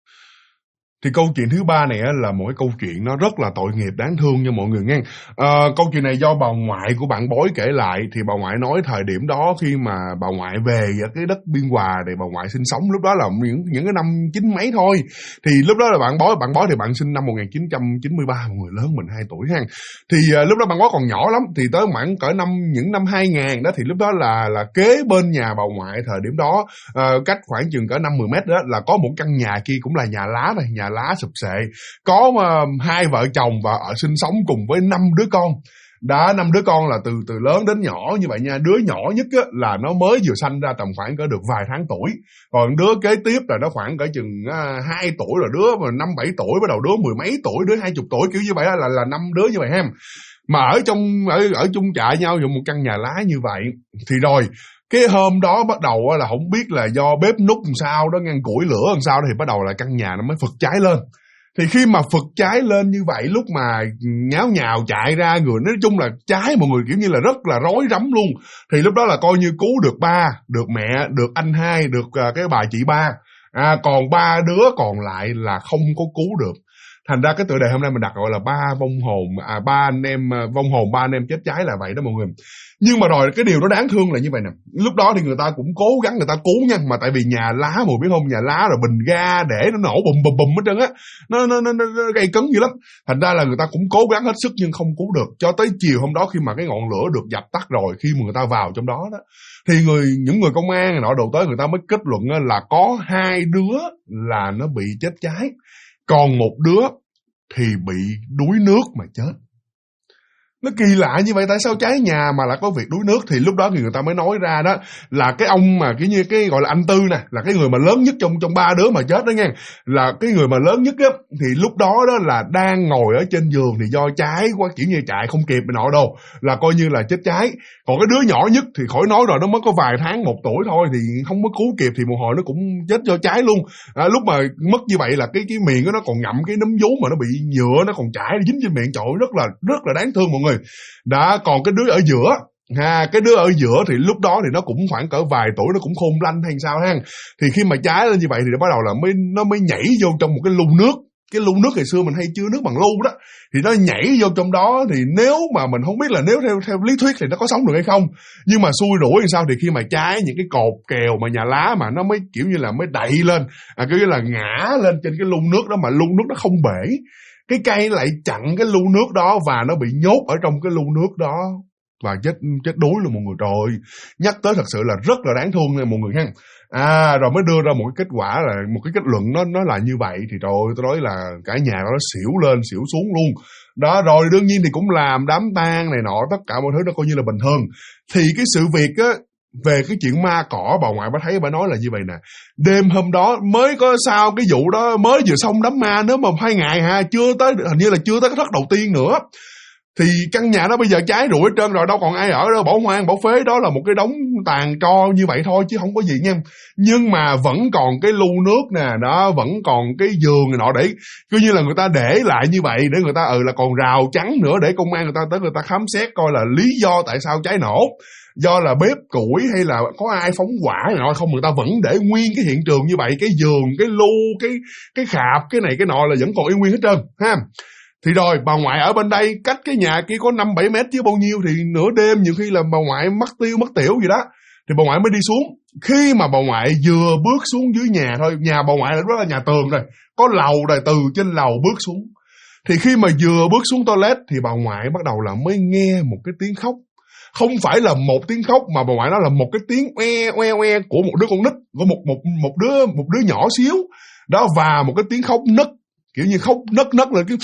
Thì câu chuyện thứ 3 này là một cái câu chuyện nó rất là tội nghiệp đáng thương nha mọi người nghe. Câu chuyện này do bà ngoại của bạn Bói kể lại. Thì bà ngoại nói thời điểm đó khi mà bà ngoại về ở cái đất Biên Hòa để bà ngoại sinh sống, lúc đó là những cái năm 90 mấy thôi. Thì lúc đó là bạn Bói thì bạn sinh năm 1993, một người lớn mình 2 tuổi ha. Thì lúc đó bạn Bói còn nhỏ lắm, thì tới khoảng cỡ những năm 2000 đó, thì lúc đó là kế bên nhà bà ngoại thời điểm đó, cách khoảng chừng cỡ 5-10 mét đó, là có một căn nhà kia cũng là nhà lá này, nhà lá sụp xệ, có 2 vợ chồng và ở sinh sống cùng với 5 đứa con. Đã 5 đứa con là từ lớn đến nhỏ như vậy nha. Đứa nhỏ nhất á, là nó mới vừa sanh ra tầm khoảng cỡ được vài tháng tuổi. Còn đứa kế tiếp là nó khoảng cỡ chừng 2 tuổi, rồi đứa mà 5-7 tuổi, bắt đầu đứa 10 mấy tuổi, đứa 20 tuổi, kiểu như vậy đó, là 5 đứa như vậy ha. Mà ở chung trại nhau trong một căn nhà lá như vậy. Thì rồi cái hôm đó bắt đầu là không biết là do bếp núc làm sao đó, ngăn củi lửa làm sao đó, thì bắt đầu là căn nhà nó mới phực cháy lên. Thì khi mà phực cháy lên như vậy, lúc mà nháo nhào chạy ra người, nói chung là cháy mọi người kiểu như là rất là rối rắm luôn. Thì lúc đó là coi như cứu được ba, được mẹ, được anh hai, được cái bà chị ba. Còn 3 đứa còn lại là không có cứu được. Thành ra cái tựa đề hôm nay mình đặt gọi là ba anh em chết cháy là vậy đó mọi người. Nhưng mà rồi cái điều nó đáng thương là như vậy nè. Lúc đó thì người ta cũng cố gắng người ta cứu nha, mà tại vì nhà lá mọi biết không, nhà lá rồi bình ga để nó nổ bùm hết trơn á, nó gây cấn dữ lắm. Thành ra là người ta cũng cố gắng hết sức nhưng không cứu được. Cho tới chiều hôm đó khi mà cái ngọn lửa được dập tắt rồi, khi mà người ta vào trong đó thì những người công an nọ đồ tới, người ta mới kết luận là có 2 đứa là nó bị chết cháy, còn 1 đứa thì bị đuối nước mà chết. Nó kỳ lạ như vậy, tại sao cháy nhà mà lại có việc đuối nước? Thì lúc đó thì người ta mới nói ra đó là cái ông mà kiểu như cái gọi là anh Tư nè, là cái người mà lớn nhất trong 3 đứa mà chết đó nha, là cái người mà lớn nhất á, thì lúc đó là đang ngồi ở trên giường, thì do cháy quá kiểu như chạy không kịp nọ đâu, là coi như là chết cháy. Còn cái đứa nhỏ nhất thì khỏi nói rồi, nó mới có vài tháng 1 tuổi thôi, thì không có cứu kịp, thì một hồi nó cũng chết do cháy luôn. Lúc mà mất như vậy là cái miệng của nó còn ngậm cái nấm vú mà nó bị nhựa, nó còn chảy dính trên miệng, trời ơi, rất là đáng thương mọi người. Đã, còn cái đứa ở giữa cái đứa ở giữa thì lúc đó thì nó cũng khoảng cỡ vài tuổi, nó cũng khôn lanh hay sao ha. Thì khi mà cháy lên như vậy thì bắt đầu là nó mới nhảy vô trong một cái lu nước. Cái lu nước ngày xưa mình hay chứa nước bằng lu đó, thì nó nhảy vô trong đó. Thì nếu mà mình không biết là nếu theo lý thuyết thì nó có sống được hay không, nhưng mà xui rủi thì sao, thì khi mà cháy những cái cột kèo mà nhà lá mà nó mới kiểu như là mới đậy lên, kiểu như là ngã lên trên cái lu nước đó, mà lu nước nó không bể, cái cây lại chặn cái lu nước đó và nó bị nhốt ở trong cái lu nước đó và chết đuối luôn mọi người. Trời, nhắc tới thật sự là rất là đáng thương nha mọi người ha. Rồi mới đưa ra một cái kết quả, là một cái kết luận nó là như vậy. Thì trời ơi, tôi nói là cả nhà nó xỉu lên xỉu xuống luôn đó. Rồi đương nhiên thì cũng làm đám tang này nọ, tất cả mọi thứ nó coi như là bình thường. Thì cái sự việc á, về cái chuyện ma cỏ, bà ngoại bà thấy bà nói là như vậy nè: đêm hôm đó mới có sao cái vụ đó, mới vừa xong đám ma, nếu mà 2 ngày chưa tới, hình như là chưa tới cái thất đầu tiên nữa, thì căn nhà đó bây giờ cháy rụi hết trơn rồi, đâu còn ai ở đâu, bỏ hoang bỏ phế, đó là một cái đống tàn tro như vậy thôi chứ không có gì nha. Nhưng mà vẫn còn cái lu nước nè, đó, vẫn còn cái giường này nọ, để cứ như là người ta để lại như vậy để người ta là còn rào chắn nữa, để công an người ta tới người ta khám xét coi là lý do tại sao cháy nổ, do là bếp củi hay là có ai phóng hỏa này nọ không. Người ta vẫn để nguyên cái hiện trường như vậy, cái giường, cái lu, cái khạp, cái này cái nọ là vẫn còn y nguyên hết trơn ha. Thì rồi bà ngoại ở bên đây, cách cái nhà kia có 5-7 mét chứ bao nhiêu, thì nửa đêm nhiều khi là bà ngoại mất tiểu gì đó, thì bà ngoại mới đi xuống. Khi mà bà ngoại vừa bước xuống dưới nhà thôi, nhà bà ngoại đó là nhà tường rồi, có lầu rồi, từ trên lầu bước xuống, thì khi mà vừa bước xuống toilet thì bà ngoại bắt đầu là mới nghe một cái tiếng khóc. Không phải là một tiếng khóc, mà bà ngoại nói là một cái tiếng oe của một đứa con nít, của một đứa nhỏ xíu đó, và một cái tiếng khóc nấc kiểu như khóc nấc là cái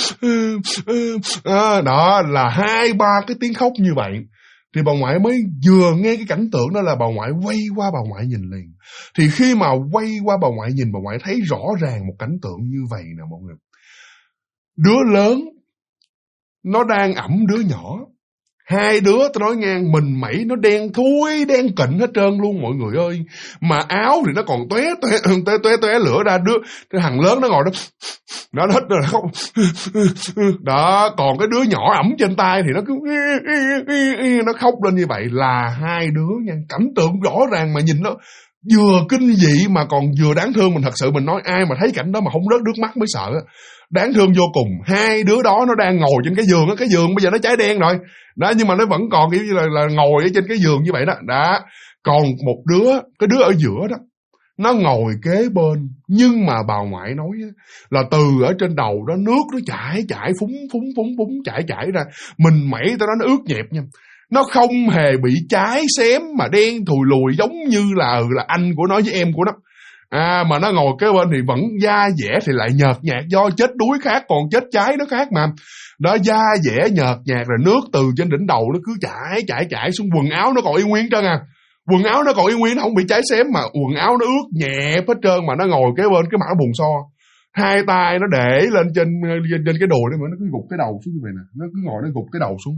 đó là 2-3 cái tiếng khóc như vậy. Thì bà ngoại mới vừa nghe cái cảnh tượng đó là bà ngoại quay qua bà ngoại nhìn liền. Thì khi mà quay qua bà ngoại nhìn, bà ngoại thấy rõ ràng một cảnh tượng như vậy nè mọi người. Đứa lớn nó đang ẵm đứa nhỏ. Hai đứa tôi nói ngang, mình mẩy nó đen thui, đen kịnh hết trơn luôn mọi người ơi. Mà áo thì nó còn tóe lửa ra. Cái thằng lớn nó ngồi đó, nó hết rồi khóc. Đó, còn cái đứa nhỏ ẩm trên tay thì nó cứ nó khóc lên như vậy. Là hai đứa nha, cảnh tượng rõ ràng mà nhìn nó vừa kinh dị mà còn vừa đáng thương. Mình thật sự mình nói ai mà thấy cảnh đó mà không rớt nước mắt mới sợ. Đáng thương vô cùng. Hai đứa đó nó đang ngồi trên cái giường, cái giường bây giờ nó cháy đen rồi đó, nhưng mà nó vẫn còn kiểu như là ngồi ở trên cái giường như vậy đó. Đó, còn một đứa, cái đứa ở giữa đó, nó ngồi kế bên. Nhưng mà bà ngoại nói là từ ở trên đầu đó nước nó chảy phúng chảy ra. Mình mẩy tới đó nó ướt nhẹp nha. Nó không hề bị cháy xém mà đen thùi lùi giống như là anh của nó với em của nó. Mà nó ngồi kế bên thì vẫn da dẻ thì lại nhợt nhạt, do chết đuối khác, còn chết cháy nó khác mà. Đó, da dẻ nhợt nhạt rồi nước từ trên đỉnh đầu nó cứ chảy xuống, quần áo nó còn y nguyên trơn à. Quần áo nó còn y nguyên, nó không bị cháy xém mà quần áo nó ướt nhẹp hết trơn, mà nó ngồi kế bên cái mặt nó bùn xo. Hai tay nó để lên trên cái đùi đó mà nó cứ gục cái đầu xuống như vậy nè, nó cứ ngồi nó gục cái đầu xuống.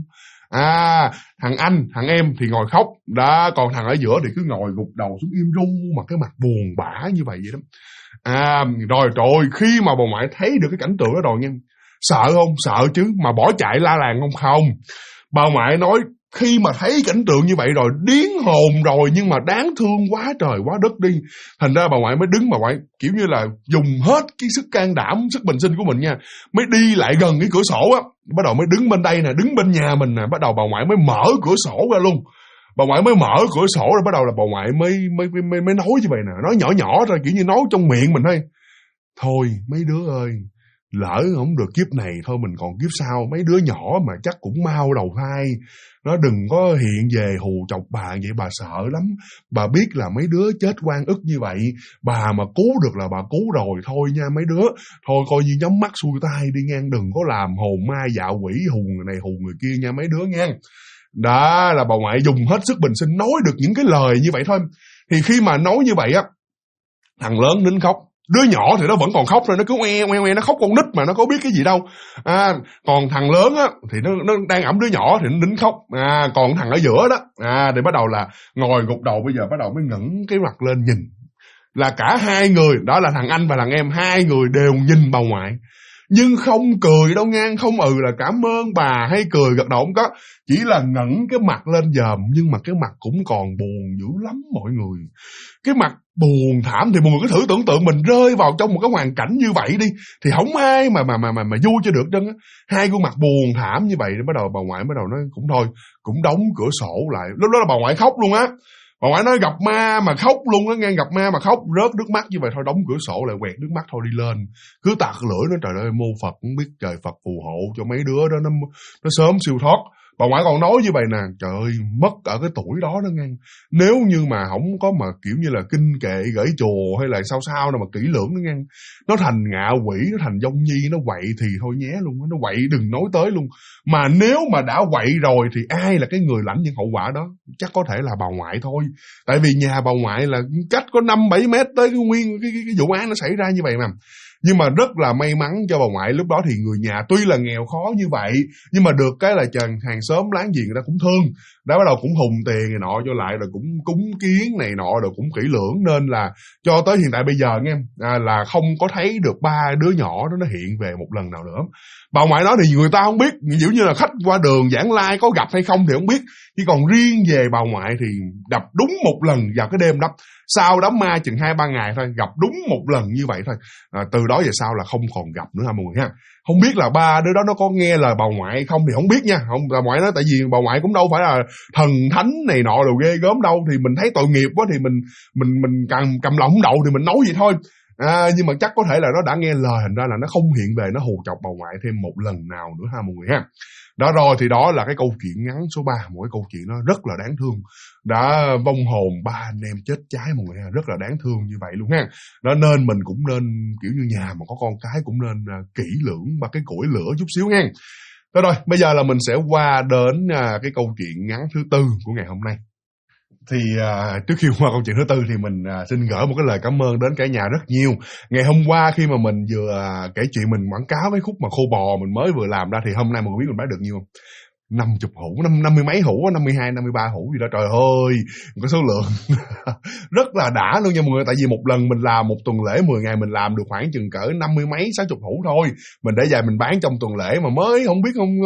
Thằng em thì ngồi khóc đó, còn thằng ở giữa thì cứ ngồi gục đầu xuống im ru mà cái mặt buồn bã như vậy đó. Rồi trời ơi, khi mà bà ngoại thấy được cái cảnh tượng đó rồi nha, sợ không? Sợ chứ, mà bỏ chạy la làng không? Bà ngoại nói khi mà thấy cảnh tượng như vậy rồi điếng hồn rồi, nhưng mà đáng thương quá trời quá đất đi. Thành ra bà ngoại mới đứng, bà ngoại kiểu như là dùng hết cái sức can đảm, sức bình sinh của mình nha, mới đi lại gần cái cửa sổ á, bắt đầu mới đứng bên đây nè, đứng bên nhà mình nè, bắt đầu bà ngoại mới mở cửa sổ ra luôn. Bà ngoại mới mở cửa sổ rồi bắt đầu là bà ngoại mới nói như vậy nè, nói nhỏ rồi, kiểu như nói trong miệng mình thôi. Thôi mấy đứa ơi, lỡ không được kiếp này thôi mình còn kiếp sau. Mấy đứa nhỏ mà chắc cũng mau đầu thai. Nó đừng có hiện về hù chọc bà vậy, bà sợ lắm. Bà biết là mấy đứa chết oan ức như vậy, bà mà cứu được là bà cứu rồi. Thôi nha mấy đứa, thôi coi như nhắm mắt xuôi tay đi ngang, đừng có làm hồn ma dạo quỷ hù người này hù người kia nha mấy đứa nha. Đó là bà ngoại dùng hết sức bình sinh nói được những cái lời như vậy thôi. Thì khi mà nói như vậy á, thằng lớn nín khóc. Đứa nhỏ thì nó vẫn còn khóc rồi, nó cứ ngoe, nó khóc con nít mà nó có biết cái gì đâu. Còn thằng lớn á thì nó đang ẵm đứa nhỏ thì nó nín khóc. Còn thằng ở giữa đó thì bắt đầu là ngồi gục đầu, bây giờ bắt đầu mới ngẩng cái mặt lên nhìn. Là cả hai người, đó là thằng anh và thằng em, hai người đều nhìn bà ngoại. Nhưng không cười đâu ngang, không là cảm ơn bà hay cười gật đầu không có, chỉ là ngẩng cái mặt lên dòm. Nhưng mà cái mặt cũng còn buồn dữ lắm mọi người. Cái mặt buồn thảm thì mọi người cứ thử tưởng tượng mình rơi vào trong một cái hoàn cảnh như vậy đi, thì không ai mà vui cho được trơn á. Hai gương mặt buồn thảm như vậy, bắt đầu bà ngoại bắt đầu nói cũng thôi, cũng đóng cửa sổ lại. Lúc đó là bà ngoại khóc luôn á. Bà ngoại nói gặp ma mà khóc luôn á, nghe, gặp ma mà khóc, rớt nước mắt như vậy thôi, đóng cửa sổ lại, quẹt nước mắt thôi đi lên. Cứ tạt lưỡi nó, trời ơi, mô Phật cũng biết trời Phật phù hộ cho mấy đứa đó nó sớm siêu thoát. Bà ngoại còn nói như vậy nè, trời ơi, mất ở cái tuổi đó nghe. Nếu như mà không có mà kiểu như là kinh kệ gửi chùa hay là sao nào mà kỹ lưỡng nó nghe, nó thành ngạ quỷ, nó thành dông nhi, nó quậy thì thôi nhé luôn, nó quậy đừng nói tới luôn. Mà nếu mà đã quậy rồi thì ai là cái người lãnh những hậu quả đó? Chắc có thể là bà ngoại thôi. Tại vì nhà bà ngoại là cách có 5-7 mét tới cái nguyên cái vụ án nó xảy ra như vậy mà. Nhưng mà rất là may mắn cho bà ngoại, lúc đó thì người nhà tuy là nghèo khó như vậy, nhưng mà được cái là hàng xóm láng giềng người ta cũng thương. Đó, bắt đầu cũng hùng tiền này nọ cho lại, rồi cũng cúng kiến này nọ, rồi cũng kỹ lưỡng. Nên là cho tới hiện tại bây giờ nghe, là không có thấy được ba đứa nhỏ đó nó hiện về một lần nào nữa. Bà ngoại nói thì người ta không biết, giống như là khách qua đường vãng lai có gặp hay không thì không biết. Chỉ còn riêng về bà ngoại thì gặp đúng một lần vào cái đêm đó. Sau đám ma chừng 2-3 ngày thôi, gặp đúng một lần như vậy thôi. Từ đó về sau là không còn gặp nữa ha mọi người ha. Không biết là ba đứa đó nó có nghe lời bà ngoại hay không thì không biết nha. Không, bà ngoại nói tại vì bà ngoại cũng đâu phải là thần thánh này nọ đồ ghê gớm đâu, thì mình thấy tội nghiệp quá thì mình cầm lòng không đậu thì mình nói vậy thôi. Nhưng mà chắc có thể là nó đã nghe lời, thành ra là nó không hiện về, nó hù chọc bà ngoại thêm một lần nào nữa ha mọi người ha. Đó rồi, thì đó là cái câu chuyện ngắn số 3, một cái câu chuyện nó rất là đáng thương, đã vong hồn 3 anh em chết cháy mọi người ha, rất là đáng thương như vậy luôn ha. Đó nên mình cũng nên kiểu như nhà mà có con cái cũng nên kỹ lưỡng và cái củi lửa chút xíu ha. Đó rồi, bây giờ là mình sẽ qua đến cái câu chuyện ngắn thứ 4 của ngày hôm nay. Thì trước khi qua câu chuyện thứ 4 thì mình xin gửi một cái lời cảm ơn đến cả nhà rất nhiều. Ngày hôm qua khi mà mình vừa kể chuyện mình quảng cáo cái khúc mà khô bò mình mới vừa làm ra, thì hôm nay mọi người biết mình bán được nhiêu không? 50 hũ, 50 mấy hũ, 52, 53 hũ gì đó, trời ơi, một cái số lượng rất là đã luôn nha mọi người. Tại vì một lần mình làm một tuần lễ 10 ngày mình làm được khoảng chừng cỡ 50 mấy 60 hũ thôi. Mình để về mình bán trong tuần lễ mà mới không biết không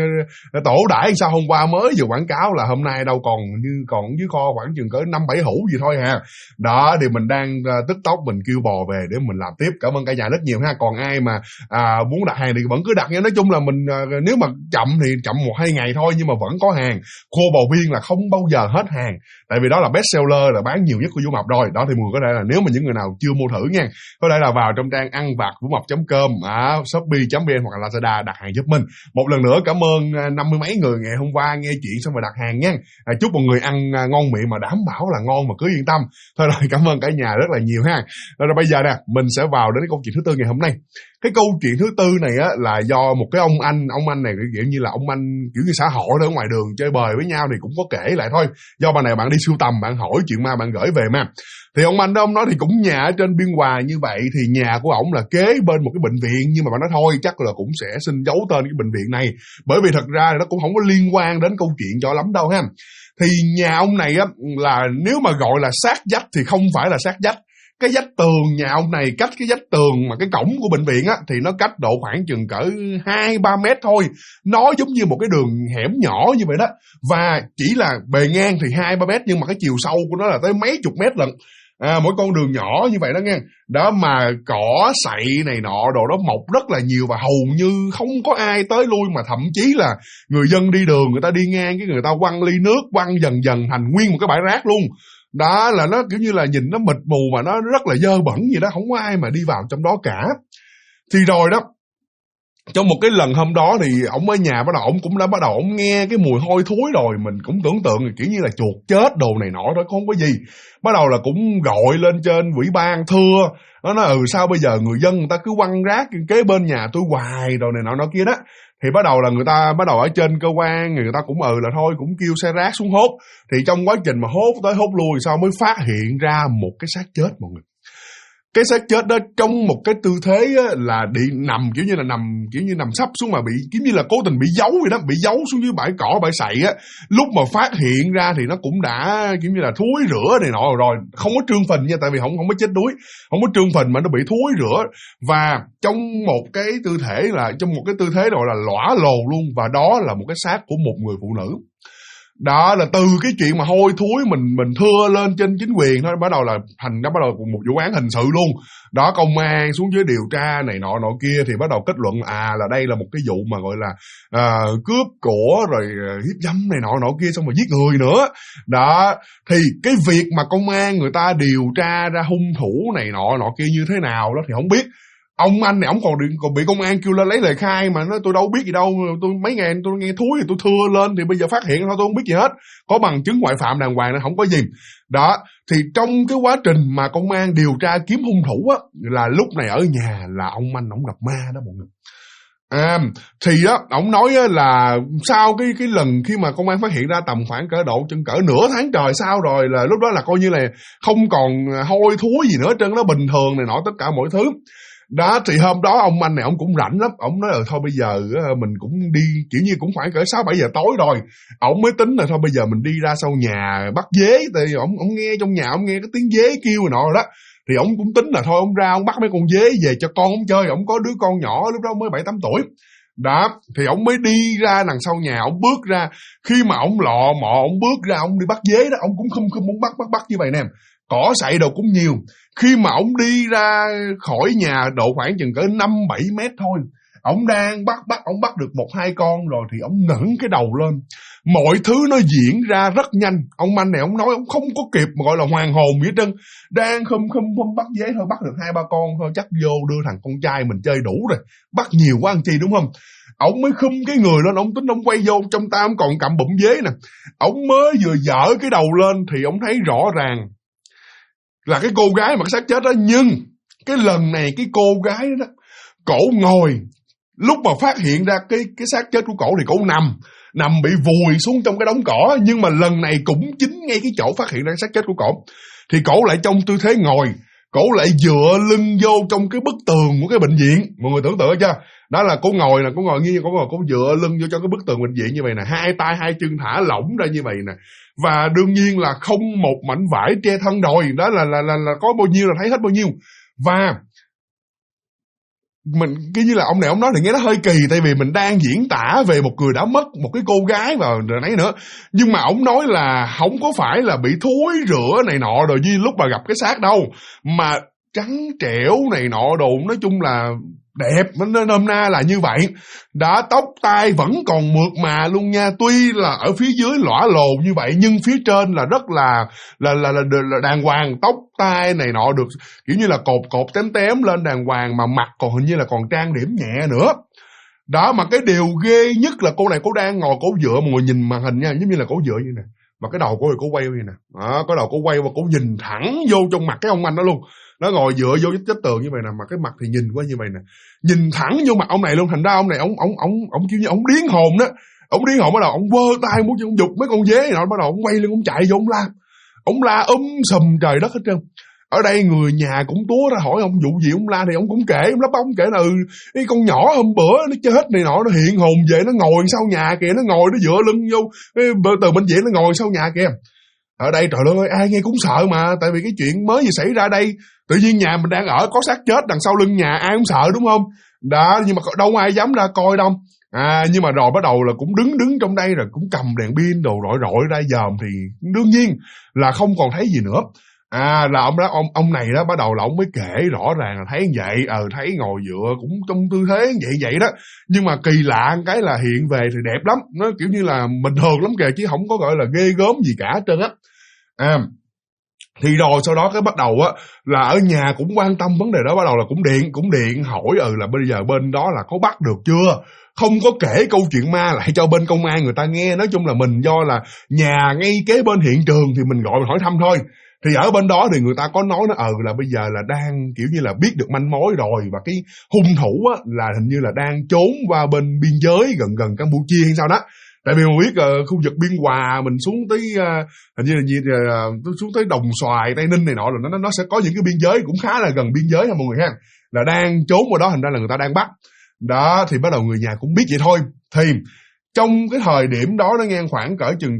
tổ đãi sao hôm qua mới vừa quảng cáo là hôm nay đâu còn dưới kho khoảng chừng cỡ 5-7 hũ gì thôi ha. Đó thì mình đang tức tốc mình kêu bò về để mình làm tiếp. Cảm ơn cả nhà rất nhiều ha. Còn ai mà muốn đặt hàng thì vẫn cứ đặt nha. Nói chung là mình nếu mà chậm thì chậm 1-2 ngày thôi nhưng mà vẫn có hàng. Khô bò viên là không bao giờ hết hàng, tại vì đó là best seller, là bán nhiều nhất của Vũ Mập rồi. Đó thì mọi người có thể là nếu mà những người nào chưa mua thử nha, có thể là vào trong trang ăn vặt vumập.com, shopee.vn hoặc là Lazada đặt hàng giúp mình. Một lần nữa cảm ơn 50 mấy người ngày hôm qua nghe chuyện xong rồi đặt hàng nha. Chúc mọi người ăn ngon miệng mà đảm bảo là ngon mà cứ yên tâm. Thôi rồi, cảm ơn cả nhà rất là nhiều ha. Rồi bây giờ nè, mình sẽ vào đến cái câu chuyện thứ 4 ngày hôm nay. Cái câu chuyện thứ 4 này á là do một cái ông anh này kiểu như là ông anh kiểu như xã hội ở ngoài đường chơi bời với nhau thì cũng có kể lại thôi. Do bạn này bạn đi sưu tầm, bạn hỏi chuyện ma bạn gửi về mà. Thì ông anh đó ông nói thì cũng nhà ở trên Biên Hòa như vậy, thì nhà của ổng là kế bên một cái bệnh viện, nhưng mà bạn nói thôi chắc là cũng sẽ xin giấu tên cái bệnh viện này, bởi vì thật ra nó cũng không có liên quan đến câu chuyện cho lắm đâu ha. Thì nhà ông này á là nếu mà gọi là sát vách thì không phải là sát vách. Cái vách tường nhà ông này cách cái vách tường mà cái cổng của bệnh viện á thì nó cách độ khoảng chừng cỡ 2-3 mét thôi. Nó giống như một cái đường hẻm nhỏ như vậy đó. Và chỉ là bề ngang thì 2-3 mét nhưng mà cái chiều sâu của nó là tới mấy chục mét lận. Mỗi con đường nhỏ như vậy đó nghe. Đó mà cỏ sậy này nọ đồ đó mọc rất là nhiều và hầu như không có ai tới lui, mà thậm chí là người dân đi đường người ta đi ngang cái người ta quăng ly nước quăng dần dần thành nguyên một cái bãi rác luôn. Đó là nó kiểu như là nhìn nó mịt mù mà nó rất là dơ bẩn gì đó, không có ai mà đi vào trong đó cả. Thì rồi đó, trong một cái lần hôm đó thì ổng ở nhà bắt đầu ổng cũng đã bắt đầu ổng nghe cái mùi hôi thối rồi. Mình cũng tưởng tượng kiểu như là chuột chết đồ này nọ đó, không có gì. Bắt đầu là cũng gọi lên trên ủy ban thưa. Nó nói sao bây giờ người dân người ta cứ quăng rác kế bên nhà tôi hoài đồ này nọ kia đó. Thì bắt đầu là người ta bắt đầu ở trên cơ quan người ta cũng là thôi cũng kêu xe rác xuống hốt. Thì trong quá trình mà hốt tới hốt lui sao mới phát hiện ra một cái xác chết mọi người. Cái xác chết đó trong một cái tư thế là nằm kiểu như nằm sấp xuống mà bị kiểu như là cố tình bị giấu vậy đó, bị giấu xuống dưới bãi cỏ bãi sậy á. Lúc mà phát hiện ra thì nó cũng đã kiểu như là thúi rửa này nọ rồi, không có trương phình nha, tại vì không có chết đuối, không có trương phình mà nó bị thúi rửa. Và trong một cái tư thế gọi là lõa lồ luôn, và đó là một cái xác của một người phụ nữ. Đó là từ cái chuyện mà hôi thối mình thưa lên trên chính quyền thôi, bắt đầu là bắt đầu một vụ án hình sự luôn. Đó, công an xuống dưới điều tra này nọ kia thì bắt đầu kết luận là đây là một cái vụ mà gọi là cướp của rồi hiếp dâm này nọ kia, xong rồi giết người nữa. Đó, thì cái việc mà công an người ta điều tra ra hung thủ này nọ kia như thế nào đó thì không biết. Ông anh này ông còn bị công an kêu lên lấy lời khai mà nói tôi đâu biết gì đâu, tôi mấy ngày tôi nghe thúi thì tôi thưa lên thì bây giờ phát hiện thôi, tôi không biết gì hết, có bằng chứng ngoại phạm đàng hoàng nên không có gì. Đó, thì trong cái quá trình mà công an điều tra kiếm hung thủ á, là lúc này ở nhà là ông anh ông gặp ma đó mọi người. Thì đó ông nói là sau cái lần khi mà công an phát hiện ra tầm khoảng cỡ nửa tháng trời sau rồi, là lúc đó là coi như là không còn hôi thối gì nữa, trơn nó bình thường này nọ tất cả mọi thứ. Đó, thì hôm đó ông anh này ông cũng rảnh lắm, ông nói thôi bây giờ mình cũng đi kiểu như cũng khoảng cỡ 6-7 giờ tối rồi. Ông mới tính là thôi bây giờ mình đi ra sau nhà bắt dế, thì ông nghe trong nhà ông nghe cái tiếng dế kêu rồi nọ rồi đó. Thì ông cũng tính là thôi ông ra ông bắt mấy con dế về cho con ông chơi, ông có đứa con nhỏ lúc đó mới 7-8 tuổi. Đó, thì ông mới đi ra đằng sau nhà, ông bước ra, khi mà ông lọ mọ ông bước ra ông đi bắt dế đó, ông cũng không muốn bắt như vậy nè. Cỏ sậy đồ cũng nhiều. Khi mà ông đi ra khỏi nhà độ khoảng chừng cỡ 5-7 mét thôi, Ông đang ông bắt được 1-2 con rồi thì ông ngẩng cái đầu lên. Mọi thứ nó diễn ra rất nhanh. Ông anh này ông nói ông không có kịp mà gọi là hoàn hồn gì hết trơn. Đang khum bắt dế thôi, bắt được 2-3 con thôi, chắc vô đưa thằng con trai mình chơi đủ rồi. Bắt nhiều quá ăn chi đúng không? Ông mới khum cái người lên, ông tính ông quay vô trong tay ông còn cầm bụng dế nè. Ông mới vừa dở cái đầu lên thì ông thấy rõ ràng là cái cô gái mà cái xác chết đó. Nhưng cái lần này cái cô gái đó cổ ngồi. Lúc mà phát hiện ra cái xác chết của cổ thì cổ nằm bị vùi xuống trong cái đống cỏ. Nhưng mà lần này cũng chính ngay cái chỗ phát hiện ra xác chết của cổ thì cổ lại trong tư thế ngồi. Cổ lại dựa lưng vô trong cái bức tường của cái bệnh viện. Mọi người tưởng tượng chưa? Đó là cổ ngồi nghiêng, cổ dựa lưng vô trong cái bức tường bệnh viện như vậy nè, 2 tay 2 chân thả lỏng ra như vậy nè. Và đương nhiên là không một mảnh vải che thân rồi. Đó là có bao nhiêu là thấy hết bao nhiêu. Và mình cái như là ông này ông nói thì nghe nó hơi kỳ, tại vì mình đang diễn tả về một người đã mất, một cái cô gái và nấy nữa. Nhưng mà ông nói là không có phải là bị thối rữa này nọ rồi như lúc mà gặp cái xác đâu, mà trắng trẻo này nọ đồ, nói chung là đẹp, nên nôm na là như vậy. Đã tóc tai vẫn còn mượt mà luôn nha, tuy là ở phía dưới lõa lồ như vậy nhưng phía trên là rất là đàng hoàng, tóc tai này nọ được kiểu như là cột tém lên đàng hoàng, mà mặt còn hình như là còn trang điểm nhẹ nữa. Đó, mà cái điều ghê nhất là cô này cô đang ngồi cổ dựa, mọi người nhìn màn hình nha, giống như là cổ dựa như nè, mà cái đầu cô này cô quay như nè, cái đầu cô quay và cô nhìn thẳng vô trong mặt cái ông anh đó luôn. Nó ngồi dựa vô chết tường như vậy nè, mà cái mặt thì nhìn qua như vậy nè, nhìn thẳng vô mặt ông này luôn. Thành ra ông này ông kiểu như ông điên hồn đó. Ông điên hồn, bắt đầu ông vơ tay muốn ông giục mấy con dế này, bắt đầu ông quay lên ông chạy vô ông la sùm trời đất hết trơn. Ở đây người nhà cũng túa ra hỏi ông vụ gì ông la, thì ông cũng kể, ông lắp bắp ông kể là cái con nhỏ hôm bữa nó chết này nọ, nó hiện hồn về, nó ngồi sau nhà kìa, nó ngồi nó dựa lưng vô từ bệnh viện, nó ngồi sau nhà kìa. Ở đây trời ơi, ai nghe cũng sợ mà, tại vì cái chuyện mới gì xảy ra đây, tự nhiên nhà mình đang ở có xác chết đằng sau lưng nhà, ai cũng sợ đúng không? Đó, nhưng mà đâu ai dám ra coi đâu. Nhưng mà rồi bắt đầu là cũng đứng trong đây rồi cũng cầm đèn pin đồ rọi ra dòm thì đương nhiên là không còn thấy gì nữa. Là ông này đó bắt đầu là ông mới kể rõ ràng là thấy vậy, thấy ngồi dựa cũng trong tư thế vậy đó. Nhưng mà kỳ lạ cái là hiện về thì đẹp lắm, nó kiểu như là bình thường lắm kìa, chứ không có gọi là ghê gớm gì cả hết trơn á. Thì rồi sau đó cái bắt đầu á là ở nhà cũng quan tâm vấn đề đó, bắt đầu là cũng điện hỏi là bây giờ bên đó là có bắt được chưa, không có kể câu chuyện ma lại cho bên công an người ta nghe. Nói chung là mình do là nhà ngay kế bên hiện trường thì mình gọi hỏi thăm thôi. Thì ở bên đó thì người ta có nói nó là bây giờ là đang kiểu như là biết được manh mối rồi, và cái hung thủ á là hình như là đang trốn qua bên biên giới gần Campuchia hay sao đó. Tại vì mình biết khu vực Biên Hòa mình xuống tới hình như là xuống tới Đồng Xoài, Tây Ninh này nọ, là nó sẽ có những cái biên giới cũng khá là gần biên giới ha mọi người ha, là đang trốn ở đó, thành ra là người ta đang bắt. Đó thì bắt đầu người nhà cũng biết vậy thôi. Thì trong cái thời điểm đó nó ngang khoảng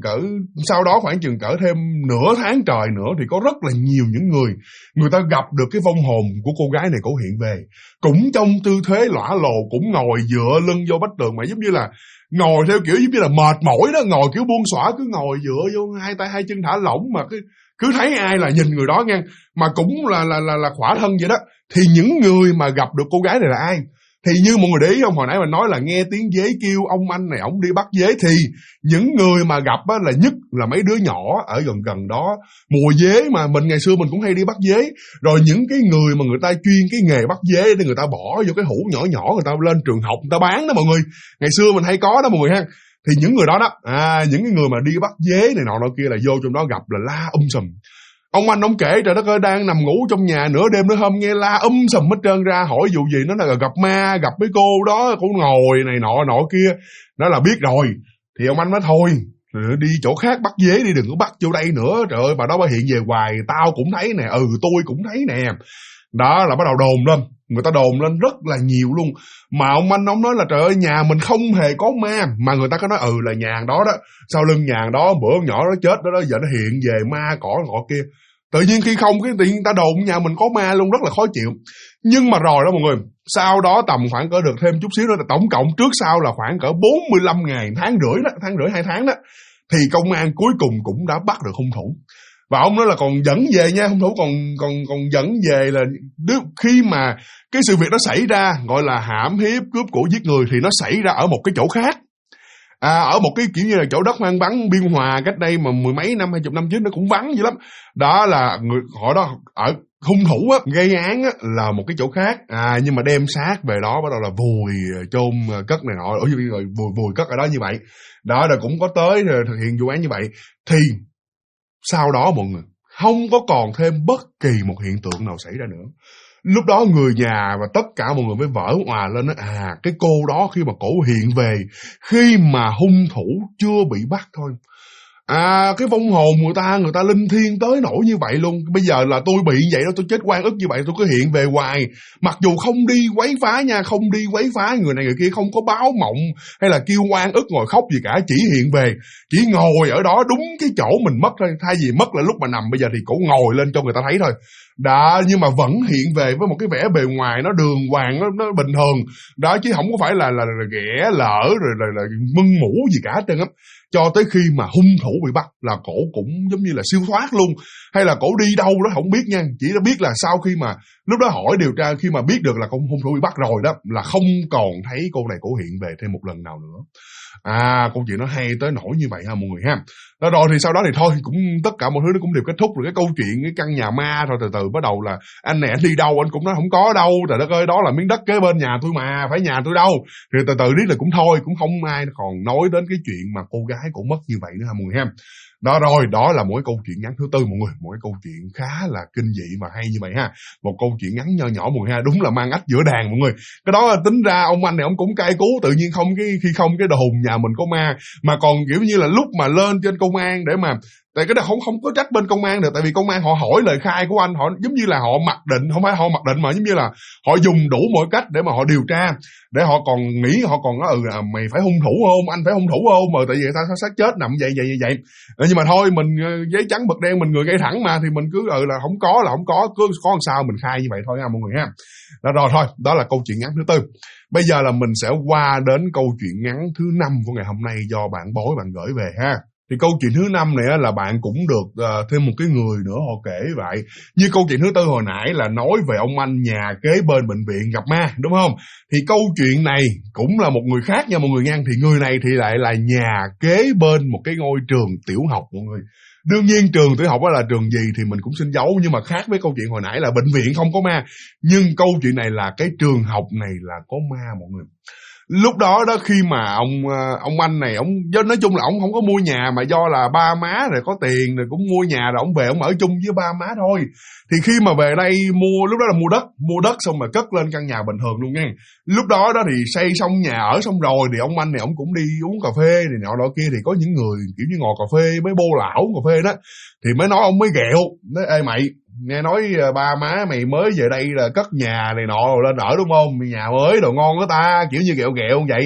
sau đó khoảng chừng cỡ thêm nửa tháng trời nữa thì có rất là nhiều những người ta gặp được cái vong hồn của cô gái này cổ hiện về, cũng trong tư thế lõa lồ, cũng ngồi dựa lưng vô vách tường, mà giống như là ngồi theo kiểu giống như là mệt mỏi đó, ngồi kiểu buông xõa, cứ ngồi dựa vô 2 tay 2 chân thả lỏng, mà cứ thấy ai là nhìn người đó nha, mà cũng là khỏa thân vậy đó. Thì những người mà gặp được cô gái này là ai? Thì như mọi người để ý không, hồi nãy mình nói là nghe tiếng dế kêu, ông anh này ông đi bắt dế, thì những người mà gặp á, là nhất là mấy đứa nhỏ ở gần đó. Mùa dế mà mình ngày xưa mình cũng hay đi bắt dế. Rồi những cái người mà người ta chuyên cái nghề bắt dế để người ta bỏ vô cái hũ nhỏ người ta lên trường học người ta bán đó mọi người. Ngày xưa mình hay có đó mọi người ha. Thì những người đó những cái người mà đi bắt dế này nọ kia là vô trong đó gặp là la sùm. Ông anh ông kể trời đất ơi, đang nằm ngủ trong nhà nửa đêm nửa hôm nghe la sùm hết trơn ra, hỏi vụ gì, nó là gặp ma, gặp mấy cô đó, cô ngồi này nọ kia. Nó là biết rồi. Thì ông anh nói thôi, đi chỗ khác bắt dế đi, đừng có bắt vô đây nữa. Trời ơi, bà đó bà hiện về hoài, tao cũng thấy nè, tôi cũng thấy nè. Đó là bắt đầu đồn lên, người ta đồn lên rất là nhiều luôn. Mà ông anh ông nói là trời ơi, nhà mình không hề có ma, mà người ta có nói là nhà đó sau lưng nhà đó bữa con nhỏ đó chết đó giờ nó hiện về ma cỏ ngọ kia. Tự nhiên khi không, cái tự nhiên ta đồn nhà mình có ma luôn, rất là khó chịu. Nhưng mà rồi đó mọi người, sau đó tầm khoảng cỡ được thêm chút xíu nữa, tổng cộng trước sau là khoảng cỡ 45 ngày, tháng rưỡi 2 tháng đó, thì công an cuối cùng cũng đã bắt được hung thủ. Và ông nói là còn dẫn về nha, hung thủ còn dẫn về là khi mà cái sự việc đó xảy ra, gọi là hãm hiếp, cướp của, giết người, thì nó xảy ra ở một cái chỗ khác. Ở một cái kiểu như là chỗ đất hoang vắng Biên Hòa, cách đây mà 10 mấy năm, 20 năm trước nó cũng vắng dữ lắm. Đó là họ đó ở hung thủ á, gây án á, là một cái chỗ khác, nhưng mà đem xác về đó bắt đầu là vùi chôn cất này nọ, rồi vùi cất ở đó như vậy. Đó là cũng có tới thực hiện vụ án như vậy. Thì sau đó mọi người không có còn thêm bất kỳ một hiện tượng nào xảy ra nữa. Lúc đó người nhà và tất cả mọi người mới vỡ òa lên nói, cái cô đó khi mà cổ hiện về, khi mà hung thủ chưa bị bắt thôi. Cái vong hồn người ta linh thiêng tới nỗi như vậy luôn. Bây giờ là tôi bị vậy đó, tôi chết oan ức như vậy, tôi cứ hiện về hoài. Mặc dù không đi quấy phá nha, không đi quấy phá người này người kia, không có báo mộng hay là kêu oan ức ngồi khóc gì cả, chỉ hiện về, chỉ ngồi ở đó đúng cái chỗ mình mất thôi. Thay vì mất là lúc mà nằm, bây giờ thì cổ ngồi lên cho người ta thấy thôi. Đó, nhưng mà vẫn hiện về với một cái vẻ bề ngoài nó đường hoàng, nó bình thường. Đó, chứ không có phải là ghẻ lỡ rồi là mưng mũ gì cả hết trơn á. Cho tới khi mà hung thủ bị bắt là cổ cũng giống như là siêu thoát luôn. Hay là cổ đi đâu đó không biết nha. Chỉ đã biết là sau khi mà lúc đó hỏi điều tra, khi mà biết được là hung thủ bị bắt rồi đó, là không còn thấy cô này cổ hiện về thêm một lần nào nữa. Câu chuyện nó hay tới nỗi như vậy ha mọi người ha. Đó rồi thì sau đó thì thôi, cũng tất cả mọi thứ nó cũng đều kết thúc rồi. Cái câu chuyện cái căn nhà ma thôi, từ từ bắt đầu là anh này anh đi đâu anh cũng nói không có đâu, trời đất ơi, đó là miếng đất kế bên nhà tôi mà, phải nhà tôi đâu. Thì từ từ riết là cũng thôi, cũng không ai còn nói đến cái chuyện mà cô gái cũng mất như vậy nữa ha mọi người ha. Đó rồi, đó là một cái câu chuyện ngắn thứ tư mọi người, một cái câu chuyện khá là kinh dị và hay như vậy ha. Một câu chuyện ngắn nho nhỏ mọi người ha, đúng là mang ách giữa đàn mọi người. Cái đó tính ra ông anh này ông cũng cay cú, tự nhiên khi không cái đồn nhà mình có ma, mà còn kiểu như là lúc mà lên trên công an để mà, tại cái đó không có trách bên công an được, tại vì công an họ hỏi lời khai của anh, họ giống như là họ mặc định, không phải họ mặc định mà giống như là họ dùng đủ mọi cách để mà họ điều tra, để họ còn nghĩ, họ còn nói mày phải hung thủ không, anh phải hung thủ không, mà tại vì sao xác chết nằm vậy. Nhưng mà thôi, mình giấy trắng mực đen, mình người gây thẳng mà, thì mình cứ là không có là không có, cứ có làm sao mình khai như vậy thôi ha mọi người ha. Đó rồi thôi, đó là câu chuyện ngắn thứ tư. Bây giờ là mình sẽ qua đến câu chuyện ngắn thứ 5 của ngày hôm nay do bạn Bối bạn gửi về ha. Thì câu chuyện thứ 5 này là bạn cũng được thêm một cái người nữa họ kể vậy. Như câu chuyện thứ 4 hồi nãy là nói về ông anh nhà kế bên bệnh viện gặp ma, đúng không? Thì câu chuyện này cũng là một người khác nha mọi người nha. Thì người này thì lại là nhà kế bên một cái ngôi trường tiểu học mọi người. Đương nhiên trường tiểu học đó là trường gì thì mình cũng xin giấu, nhưng mà khác với câu chuyện hồi nãy là bệnh viện không có ma. Nhưng câu chuyện này là cái trường học này là có ma mọi người. Lúc đó khi mà ông anh này, ông nói chung là ông không có mua nhà, mà do là ba má rồi có tiền rồi cũng mua nhà, rồi ông về ông ở chung với ba má thôi. Thì khi mà về đây lúc đó là mua đất xong rồi cất lên căn nhà bình thường luôn nha. Lúc đó thì xây xong nhà ở xong rồi thì ông anh này ông cũng đi uống cà phê này nọ đó kia, thì có những người kiểu như ngồi cà phê mấy bô lão uống cà phê đó, thì mới nói ông mới ghẹo, nói ê mày, nghe nói ba má mày mới về đây là cất nhà này nọ rồi lên ở đúng không? Nhà mới đồ ngon đó ta, kiểu như ghẹo vậy.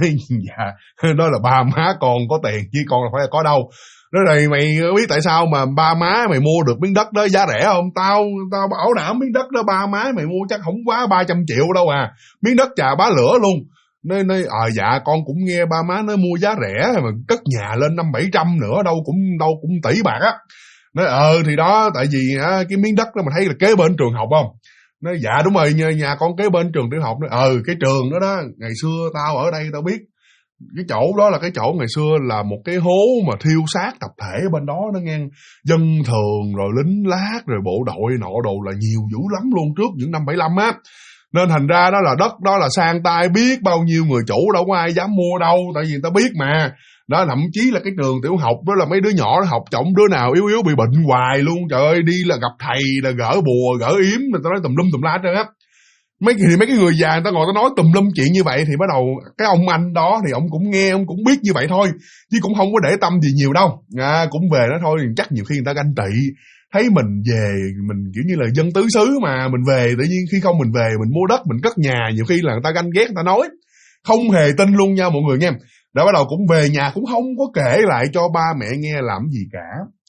Dạ, nói là ba má con có tiền chứ con là phải là có đâu. Nói này mày biết tại sao mà ba má mày mua được miếng đất đó giá rẻ không? Tao bảo đảm miếng đất đó ba má mày mua chắc không quá 300 triệu đâu à. Miếng đất chà bá lửa luôn. Nói dạ con cũng nghe ba má nói mua giá rẻ mà cất nhà lên 500-700 nữa, đâu cũng tỷ bạc á. Nói thì đó, tại vì cái miếng đất đó mà thấy là kế bên trường học không? Nói dạ đúng rồi, nhà con kế bên trường tiểu học. Nói cái trường đó đó, ngày xưa tao ở đây tao biết. Cái chỗ đó là cái chỗ ngày xưa là một cái hố mà thiêu xác tập thể ở bên đó nó nghe. Dân thường rồi lính lát rồi bộ đội nọ đồ là nhiều dữ lắm luôn trước những năm 75 á. Nên thành ra đó là đất đó là sang tay biết bao nhiêu người chủ, đâu có ai dám mua đâu, tại vì người ta biết mà. Đó, thậm chí là cái trường tiểu học đó là mấy đứa nhỏ nó học trọng, đứa nào yếu bị bệnh hoài luôn. Trời ơi, đi là gặp thầy là gỡ bùa gỡ yếm, người ta nói tùm lum tùm la hết trơn á. Mấy cái người già người ta ngồi ta nói tùm lum chuyện như vậy, thì bắt đầu cái ông anh đó thì ông cũng nghe, ông cũng biết như vậy thôi, chứ cũng không có để tâm gì nhiều đâu. Cũng về đó thôi, chắc nhiều khi người ta ganh tị, thấy mình về mình kiểu như là dân tứ xứ mà mình về, tự nhiên khi không mình về mình mua đất mình cất nhà, nhiều khi là người ta ganh ghét, người ta nói không hề tin luôn nha mọi người nha. Đã bắt đầu cũng về nhà cũng không có kể lại cho ba mẹ nghe làm gì cả.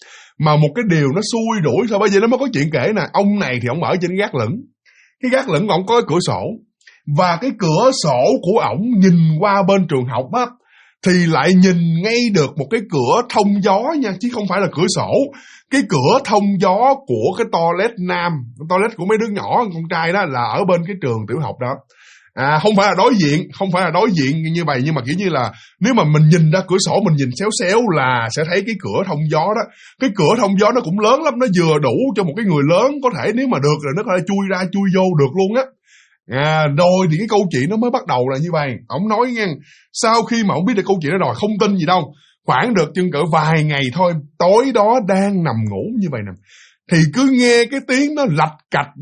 Mà một cái điều nó xui đuổi sao bây giờ nó mới có chuyện kể nè. Ông này thì ông ở trên gác lửng. Cái gác lửng của ông có cái cửa sổ, và cái cửa sổ của ổng nhìn qua bên trường học á, thì lại nhìn ngay được một cái cửa thông gió nha, chứ không phải là cửa sổ. Cái cửa thông gió của cái toilet nam, toilet của mấy đứa nhỏ con trai đó, là ở bên cái trường tiểu học đó. Không phải là đối diện như vậy, nhưng mà kiểu như là nếu mà mình nhìn ra cửa sổ, mình nhìn xéo xéo là sẽ thấy cái cửa thông gió đó. Cái cửa thông gió nó cũng lớn lắm, nó vừa đủ cho một cái người lớn có thể, nếu mà được rồi nó có thể chui ra chui vô được luôn á. Rồi thì cái câu chuyện nó mới bắt đầu là như vậy. Ông nói nha, sau khi mà ông biết được câu chuyện đó rồi, không tin gì đâu, khoảng được chừng cỡ vài ngày thôi, tối đó đang nằm ngủ như vậy nè, thì cứ nghe cái tiếng nó lạch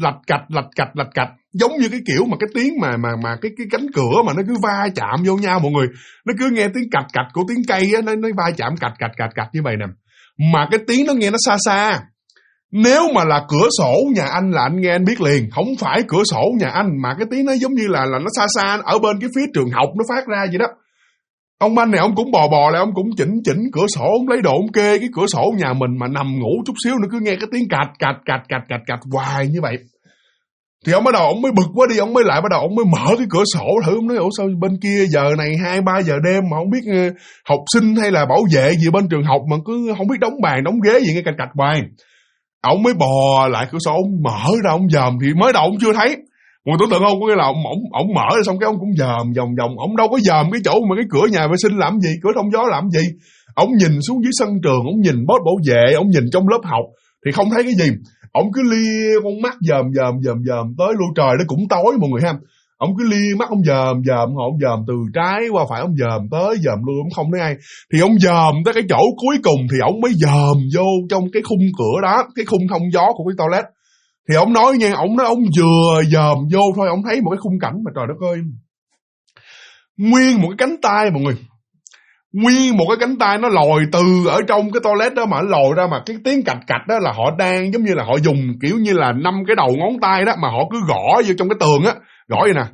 cạch, giống như cái kiểu mà cái tiếng mà cái cánh cửa mà nó cứ va chạm vô nhau mọi người. Nó cứ nghe tiếng cạch của tiếng cây á, nó va chạm cạch như vậy nè. Mà cái tiếng nó nghe nó xa xa. Nếu mà là cửa sổ nhà anh là anh nghe anh biết liền, không phải cửa sổ nhà anh, mà cái tiếng nó giống như là nó xa xa ở bên cái phía trường học nó phát ra vậy đó. Ông anh này ông cũng bò lại, ông cũng chỉnh cửa sổ, ông lấy đồ ông kê cái cửa sổ nhà mình mà nằm ngủ chút xíu nữa cứ nghe cái tiếng cạch hoài như vậy. Thì ông bắt đầu ông mới bực quá đi, ông mới lại bắt đầu ông mới mở cái cửa sổ thử, ông nói ủa sao bên kia giờ này 2-3 giờ đêm mà không biết học sinh hay là bảo vệ gì bên trường học mà cứ không biết đóng bàn đóng ghế gì nghe cạch hoài. Ông mới bò lại cửa sổ, ông mở ra ông dòm, thì mới đầu ông chưa thấy. Mọi người tưởng tượng không, có nghĩa là ông mở ra xong cái ông cũng dòm vòng, ông đâu có dòm cái chỗ mà cái cửa nhà vệ sinh làm gì, cửa thông gió làm gì. Ông nhìn xuống dưới sân trường, ông nhìn boss bảo vệ, ông nhìn trong lớp học thì không thấy cái gì. Ông cứ lia con mắt dòm tới lui, trời nó cũng tối mọi người ha. Ông cứ lia mắt ông dòm từ trái qua phải, ông dòm tới dòm lui, ông không thấy ai. Thì ông dòm tới cái chỗ cuối cùng thì ông mới dòm vô trong cái khung cửa đó, cái khung thông gió của cái toilet. Thì ông nói nha, ông nói ông vừa dòm vô thôi, ông thấy một cái khung cảnh mà trời đất ơi, nguyên một cái cánh tay mọi người, nguyên một cái cánh tay nó lòi từ ở trong cái toilet đó mà nó lòi ra, mà cái tiếng cạch đó là họ đang giống như là họ dùng kiểu như là 5 cái đầu ngón tay đó mà họ cứ gõ vô trong cái tường á, gõ vậy nè.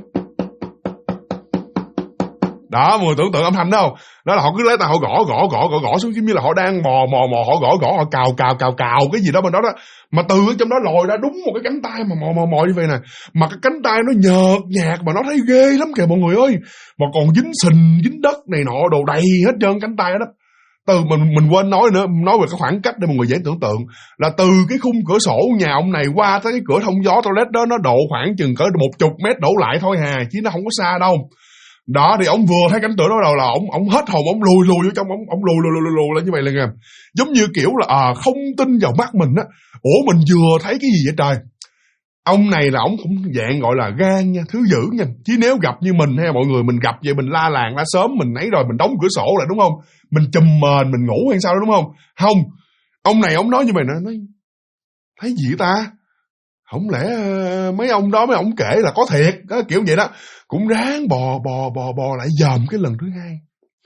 Đó, mọi người tưởng tượng âm thanh đó không? Đó là họ cứ lấy tay họ gõ xuống, giống như là họ đang mò, họ gõ, họ cào cái gì đó bên đó đó. Mà từ ở trong đó lòi ra đúng một cái cánh tay mà mò như vậy nè. Mà cái cánh tay nó nhợt nhạt mà nó thấy ghê lắm kìa mọi người ơi. Mà còn dính sình, dính đất này nọ, đồ đầy hết trơn cánh tay đó. Từ mình quên nói nữa, nói về cái khoảng cách để mọi người dễ tưởng tượng. Là từ cái khung cửa sổ nhà ông này qua tới cái cửa thông gió toilet đó, nó độ khoảng chừng cỡ 10 mét đổ lại thôi hà, chứ nó không có xa đâu. Đó thì ông vừa thấy cánh cửa đó đầu là ông hết hồn, ông lùi vô trong, ông lùi lại như vậy là nghe, giống như kiểu là không tin vào mắt mình á. Ủa mình vừa thấy cái gì vậy trời. Ông này là ông cũng dạng gọi là gan nha, thứ dữ nha. Chứ nếu gặp như mình hay mọi người, mình gặp vậy mình la làng la sớm, mình ấy rồi mình đóng cửa sổ lại đúng không, mình chùm mền mình ngủ hay sao đó đúng không. Không, ông này ông nói như vậy nè, nói thấy gì vậy ta, không lẽ mấy ông đó mấy ông kể là có thiệt đó, kiểu vậy đó. Cũng ráng bò lại dòm cái lần thứ hai.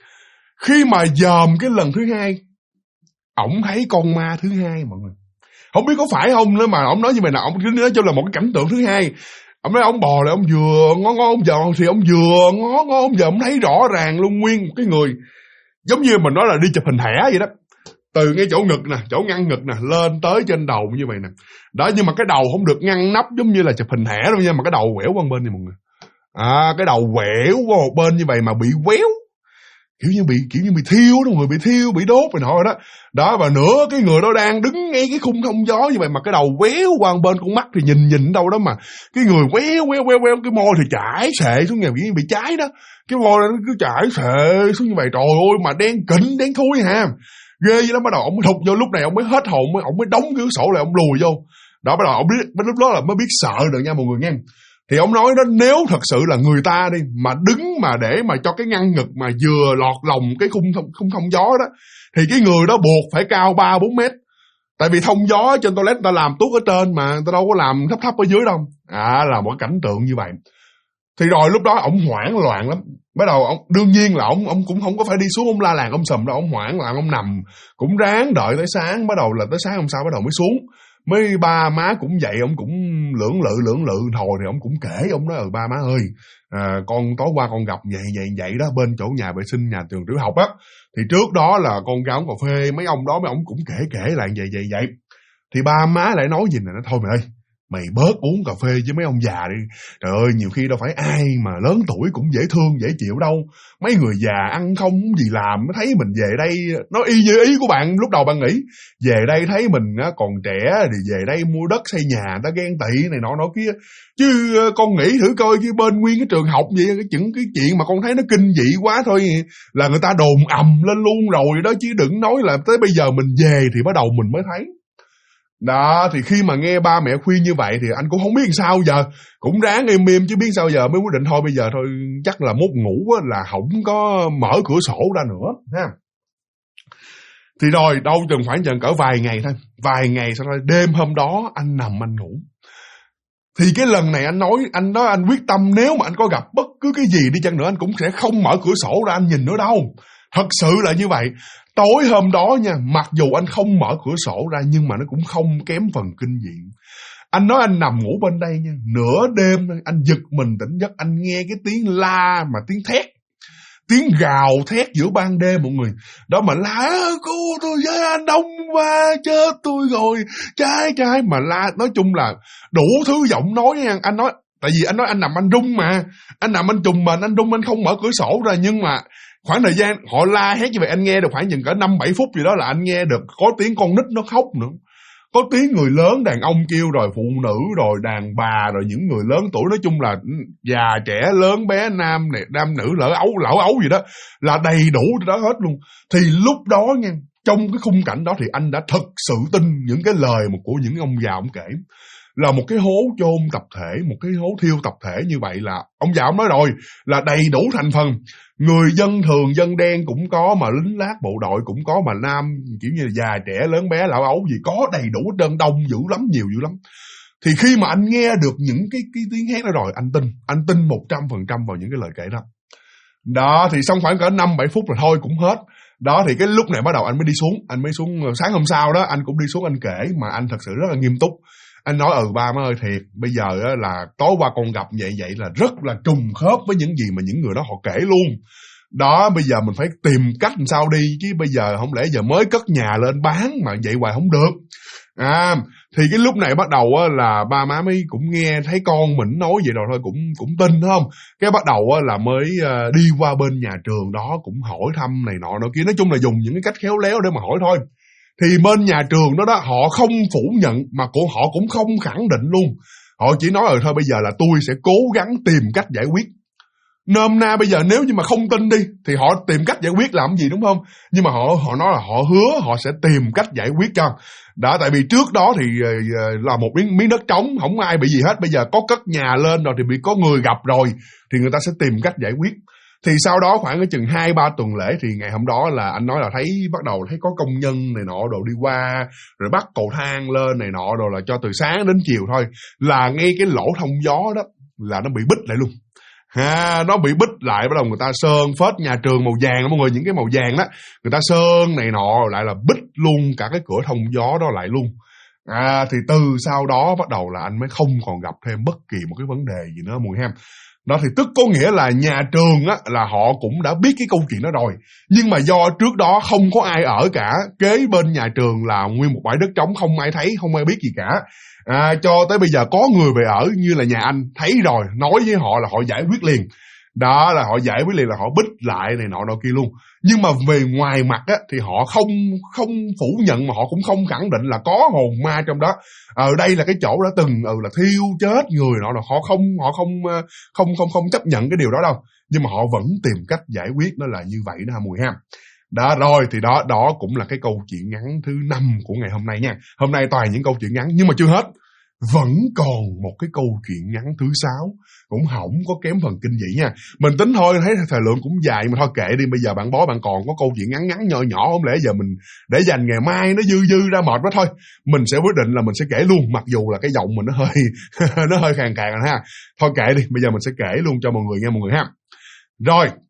Khi mà dòm cái lần thứ hai, ổng thấy con ma thứ hai mọi người. Không biết có phải không nữa mà ổng nói như vậy nè, ổng cứ nói cho là một cái cảnh tượng thứ hai. Ổng nói ổng bò lại, ổng vừa ngó ông dòm, thì ổng vừa ngó ông dòm, ổng thấy rõ ràng luôn nguyên một cái người, giống như mình nói là đi chụp hình thẻ vậy đó. Từ ngay chỗ ngực nè, chỗ ngăn ngực nè, lên tới trên đầu như vậy nè. Đó, nhưng mà cái đầu không được ngăn nắp giống như là chụp hình thẻ đâu nha, mà cái đầu quẹo qua bên này mọi người. Cái đầu quẹo qua một bên như vậy mà bị quéo, kiểu như bị thiêu đó, người bị thiêu, bị đốt này nọ rồi đó. Đó, và nữa cái người đó đang đứng ngay cái khung thông gió như vậy mà cái đầu quéo qua một bên, con mắt thì nhìn đâu đó mà cái người quéo, cái môi thì chảy xệ xuống nhà, bị cháy đó. Cái môi nó cứ chảy xệ xuống như vậy, trời ơi mà đen kịnh, đen thui ha. Ghê vậy đó. Bắt đầu ông mới thụt vô, lúc này ông mới hết hồn, ông mới đóng cái sổ lại, ông lùi vô. Đó, bắt đầu ông biết, lúc đó là mới biết sợ được nha mọi người nghe. Thì ông nói đó, nếu thật sự là người ta đi mà đứng mà để mà cho cái ngăn ngực mà vừa lọt lòng cái khung thông gió đó, thì cái người đó buộc phải cao 3-4 mét. Tại vì thông gió trên toilet người ta làm tuốt ở trên mà, người ta đâu có làm thấp ở dưới đâu. Là một cảnh tượng như vậy. Thì rồi lúc đó ổng hoảng loạn lắm. Bắt đầu ông đương nhiên là ông cũng không có phải đi xuống ông la làng ông sầm đâu, ông hoảng loạn, ông nằm cũng ráng đợi tới sáng. Bắt đầu là tới sáng hôm sau bắt đầu mới xuống. Mấy ba má cũng dậy, ông cũng lưỡng lự thôi thì ông cũng kể, ông nói ba má ơi, con tối qua con gặp vậy đó, bên chỗ nhà vệ sinh nhà trường tiểu học á, thì trước đó là con ra uống cà phê, mấy ông đó mấy ông cũng kể lại vậy. Thì ba má lại nói gì nè, thôi mày ơi, mày bớt uống cà phê với mấy ông già đi. Trời ơi, nhiều khi đâu phải ai mà lớn tuổi cũng dễ thương, dễ chịu đâu. Mấy người già ăn không gì làm, thấy mình về đây, nó y như ý của bạn lúc đầu bạn nghĩ. Về đây thấy mình còn trẻ thì về đây mua đất xây nhà, người ta ghen tị này nọ kia. Chứ con nghĩ thử coi chứ bên nguyên cái trường học vậy, cái chuyện mà con thấy nó kinh dị quá thôi là người ta đồn ầm lên luôn rồi đó, chứ đừng nói là tới bây giờ mình về thì bắt đầu mình mới thấy. Đó, thì khi mà nghe ba mẹ khuyên như vậy thì anh cũng không biết làm sao giờ. Cũng ráng im chứ biết sao giờ, mới quyết định thôi bây giờ thôi, chắc là mốt ngủ là không có mở cửa sổ ra nữa ha. Thì rồi, đâu chừng cỡ vài ngày thôi. Vài ngày sau đó, đêm hôm đó anh nằm anh ngủ. Thì cái lần này anh quyết tâm nếu mà anh có gặp bất cứ cái gì đi chăng nữa, anh cũng sẽ không mở cửa sổ ra anh nhìn nữa đâu. Thật sự là như vậy. Tối hôm đó nha, mặc dù anh không mở cửa sổ ra nhưng mà nó cũng không kém phần kinh dị. Anh nói anh nằm ngủ bên đây nha, nửa đêm anh giật mình tỉnh giấc, anh nghe cái tiếng la mà tiếng thét, tiếng gào thét giữa ban đêm mọi người. Đó mà la, cô tôi với anh Đông qua chết tôi rồi, trai mà la, nói chung là đủ thứ giọng nói nha. Anh nói, tại vì anh nói anh nằm anh rung mà, anh nằm anh trùng mình, anh rung, anh không mở cửa sổ ra, nhưng mà khoảng thời gian họ la hét như vậy anh nghe được khoảng chừng cỡ 5-7 phút gì đó là anh nghe được có tiếng con nít nó khóc nữa. Có tiếng người lớn đàn ông kêu, rồi phụ nữ, rồi đàn bà, rồi những người lớn tuổi, nói chung là già trẻ lớn bé nam nữ lỡ ấu gì đó là đầy đủ đó hết luôn. Thì lúc đó nha, trong cái khung cảnh đó thì anh đã thật sự tin những cái lời của những ông già ông kể. Là một cái hố chôn tập thể, một cái hố thiêu tập thể như vậy là ông già ông nói rồi, là đầy đủ thành phần. Người dân thường, dân đen cũng có, mà lính lát bộ đội cũng có, mà nam kiểu như là già trẻ lớn bé lão ấu gì có đầy đủ, đơn đông dữ lắm, nhiều dữ lắm. Thì khi mà anh nghe được những cái tiếng hét đó rồi, anh tin 100% vào những cái lời kể đó. Đó, thì xong khoảng cỡ 5-7 phút rồi thôi cũng hết. Đó, thì cái lúc này bắt đầu anh mới xuống sáng hôm sau đó anh cũng đi xuống anh kể, mà anh thật sự rất là nghiêm túc. Anh nói ba má ơi, thiệt bây giờ là tối qua con gặp vậy là rất là trùng khớp với những gì mà những người đó họ kể luôn. Đó, bây giờ mình phải tìm cách làm sao đi, chứ bây giờ không lẽ giờ mới cất nhà lên bán mà vậy hoài không được. Thì cái lúc này bắt đầu là ba má mới cũng nghe thấy con mình nói vậy rồi thôi cũng tin không. Cái bắt đầu là mới đi qua bên nhà trường đó cũng hỏi thăm này nọ kia, nói chung là dùng những cái cách khéo léo để mà hỏi thôi. Thì bên nhà trường đó họ không phủ nhận mà họ cũng không khẳng định luôn. Họ chỉ nói thôi bây giờ là tôi sẽ cố gắng tìm cách giải quyết. Nôm na bây giờ nếu như mà không tin đi thì họ tìm cách giải quyết làm gì, đúng không? Nhưng mà họ nói là họ hứa họ sẽ tìm cách giải quyết cho. Đó, tại vì trước đó thì là một miếng đất trống, không ai bị gì hết. Bây giờ có cất nhà lên rồi thì bị có người gặp rồi thì người ta sẽ tìm cách giải quyết. Thì sau đó khoảng chừng 2-3 tuần lễ thì ngày hôm đó là anh nói là bắt đầu thấy có công nhân này nọ đồ đi qua, rồi bắt cầu thang lên này nọ đồ, là cho từ sáng đến chiều thôi là ngay cái lỗ thông gió đó là nó bị bít lại luôn. Nó bị bít lại, bắt đầu người ta sơn phết nhà trường màu vàng đó mọi người, những cái màu vàng đó người ta sơn này nọ lại là bít luôn cả cái cửa thông gió đó lại luôn. Thì từ sau đó bắt đầu là anh mới không còn gặp thêm bất kỳ một cái vấn đề gì nữa mọi người ha. Đó, thì tức có nghĩa là nhà trường là họ cũng đã biết cái câu chuyện đó rồi, nhưng mà do trước đó không có ai ở cả, kế bên nhà trường là nguyên một bãi đất trống, không ai thấy, không ai biết gì cả. Cho tới bây giờ có người về ở như là nhà anh thấy rồi, nói với họ là họ giải quyết liền. Đó, là họ giải quyết liền, là họ bích lại này nọ kia luôn. Nhưng mà về ngoài mặt thì họ không phủ nhận, mà họ cũng không khẳng định là có hồn ma trong đó. Ở đây là cái chỗ đã từng là thiêu chết người nọ, họ không chấp nhận cái điều đó đâu. Nhưng mà họ vẫn tìm cách giải quyết, nó là như vậy đó ha Mùi ha. Đó, rồi thì đó cũng là cái câu chuyện ngắn thứ 5 của ngày hôm nay nha. Hôm nay toàn những câu chuyện ngắn nhưng mà chưa hết. Vẫn còn một cái câu chuyện ngắn thứ 6, cũng không có kém phần kinh dị nha. Mình tính thôi, thấy thời lượng cũng dài mà thôi kệ đi. Bây giờ bạn bạn còn có câu chuyện ngắn nhỏ nhỏ, không lẽ giờ mình để dành ngày mai nó dư ra mệt quá thôi. Mình sẽ quyết định là mình sẽ kể luôn, mặc dù là cái giọng mình nó hơi khàn khàn ha. Thôi kệ đi, bây giờ mình sẽ kể luôn cho mọi người nghe mọi người ha. Rồi,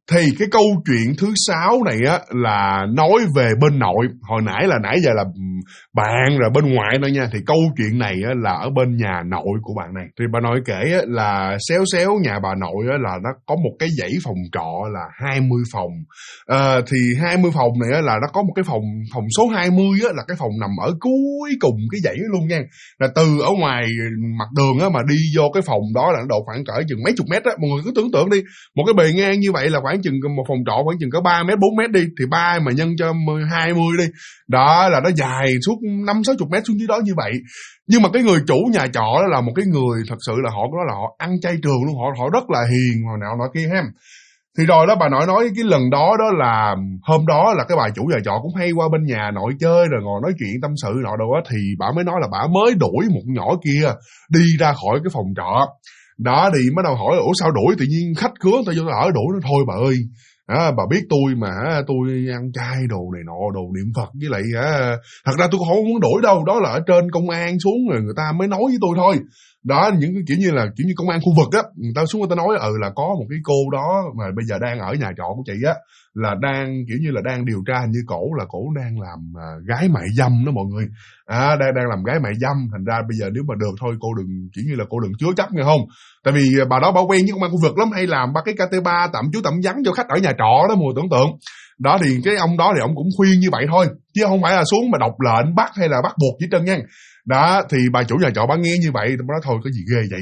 Thì cái câu chuyện thứ 6 này á là nói về bên nội. Hồi nãy giờ là bạn rồi bên ngoại thôi nha. Thì câu chuyện này á là ở bên nhà nội của bạn này. Thì bà nội kể á là xéo nhà bà nội á là nó có một cái dãy phòng trọ là 20 phòng. Thì 20 phòng này á là nó có một cái phòng số 20 á là cái phòng nằm ở cuối cùng cái dãy luôn nha. Là từ ở ngoài mặt đường á mà đi vô cái phòng đó là nó độ khoảng cỡ chừng mấy chục mét á. Mọi người cứ tưởng tượng đi, một cái bề ngang như vậy là khoảng chừng một phòng trọ khoảng chừng có 3 mét 4 mét đi, thì 3 mà nhân cho 20 đi, đó là nó dài suốt 50-60 mét xuống dưới đó như vậy. Nhưng mà cái người chủ nhà trọ đó là một cái người thật sự là họ ăn chay trường luôn, họ rất là hiền hồi nào nọ kia ha. Thì rồi đó bà nội nói cái lần đó là hôm đó là cái bà chủ nhà trọ cũng hay qua bên nhà nội chơi rồi ngồi nói chuyện tâm sự nọ đâu á, thì bà mới nói là bà mới đuổi một nhỏ kia đi ra khỏi cái phòng trọ. Đó thì bắt đầu hỏi ủa sao đuổi, tự nhiên khách khứa người ta vô ở đuổi nó thôi bà ơi. Bà biết tôi mà, tôi ăn chay đồ này nọ, đồ niệm Phật, với lại thật ra tôi không muốn đuổi đâu, đó là ở trên công an xuống rồi người ta mới nói với tôi thôi. Đó, những cái kiểu như công an khu vực á, người ta xuống người ta nói là có một cái cô đó mà bây giờ đang ở nhà trọ của chị á, là đang kiểu như là đang điều tra, hình như cổ đang làm gái mại dâm đó mọi người. Đang làm gái mại dâm, thành ra bây giờ nếu mà được thôi cô đừng kiểu như là cô đừng chứa chấp nghe không? Tại vì bà đó bà quen với công an khu vực lắm, hay làm bắt cái KT3 tạm trú tạm vắng cho khách ở nhà trọ đó, mùa tưởng tượng. Đó thì cái ông đó thì ông cũng khuyên như vậy thôi, chứ không phải là xuống mà đọc lệnh bắt hay là bắt buộc gì trơn nha. Đó thì bà chủ nhà trọ bà nghe như vậy, bà nói thôi cái gì ghê vậy.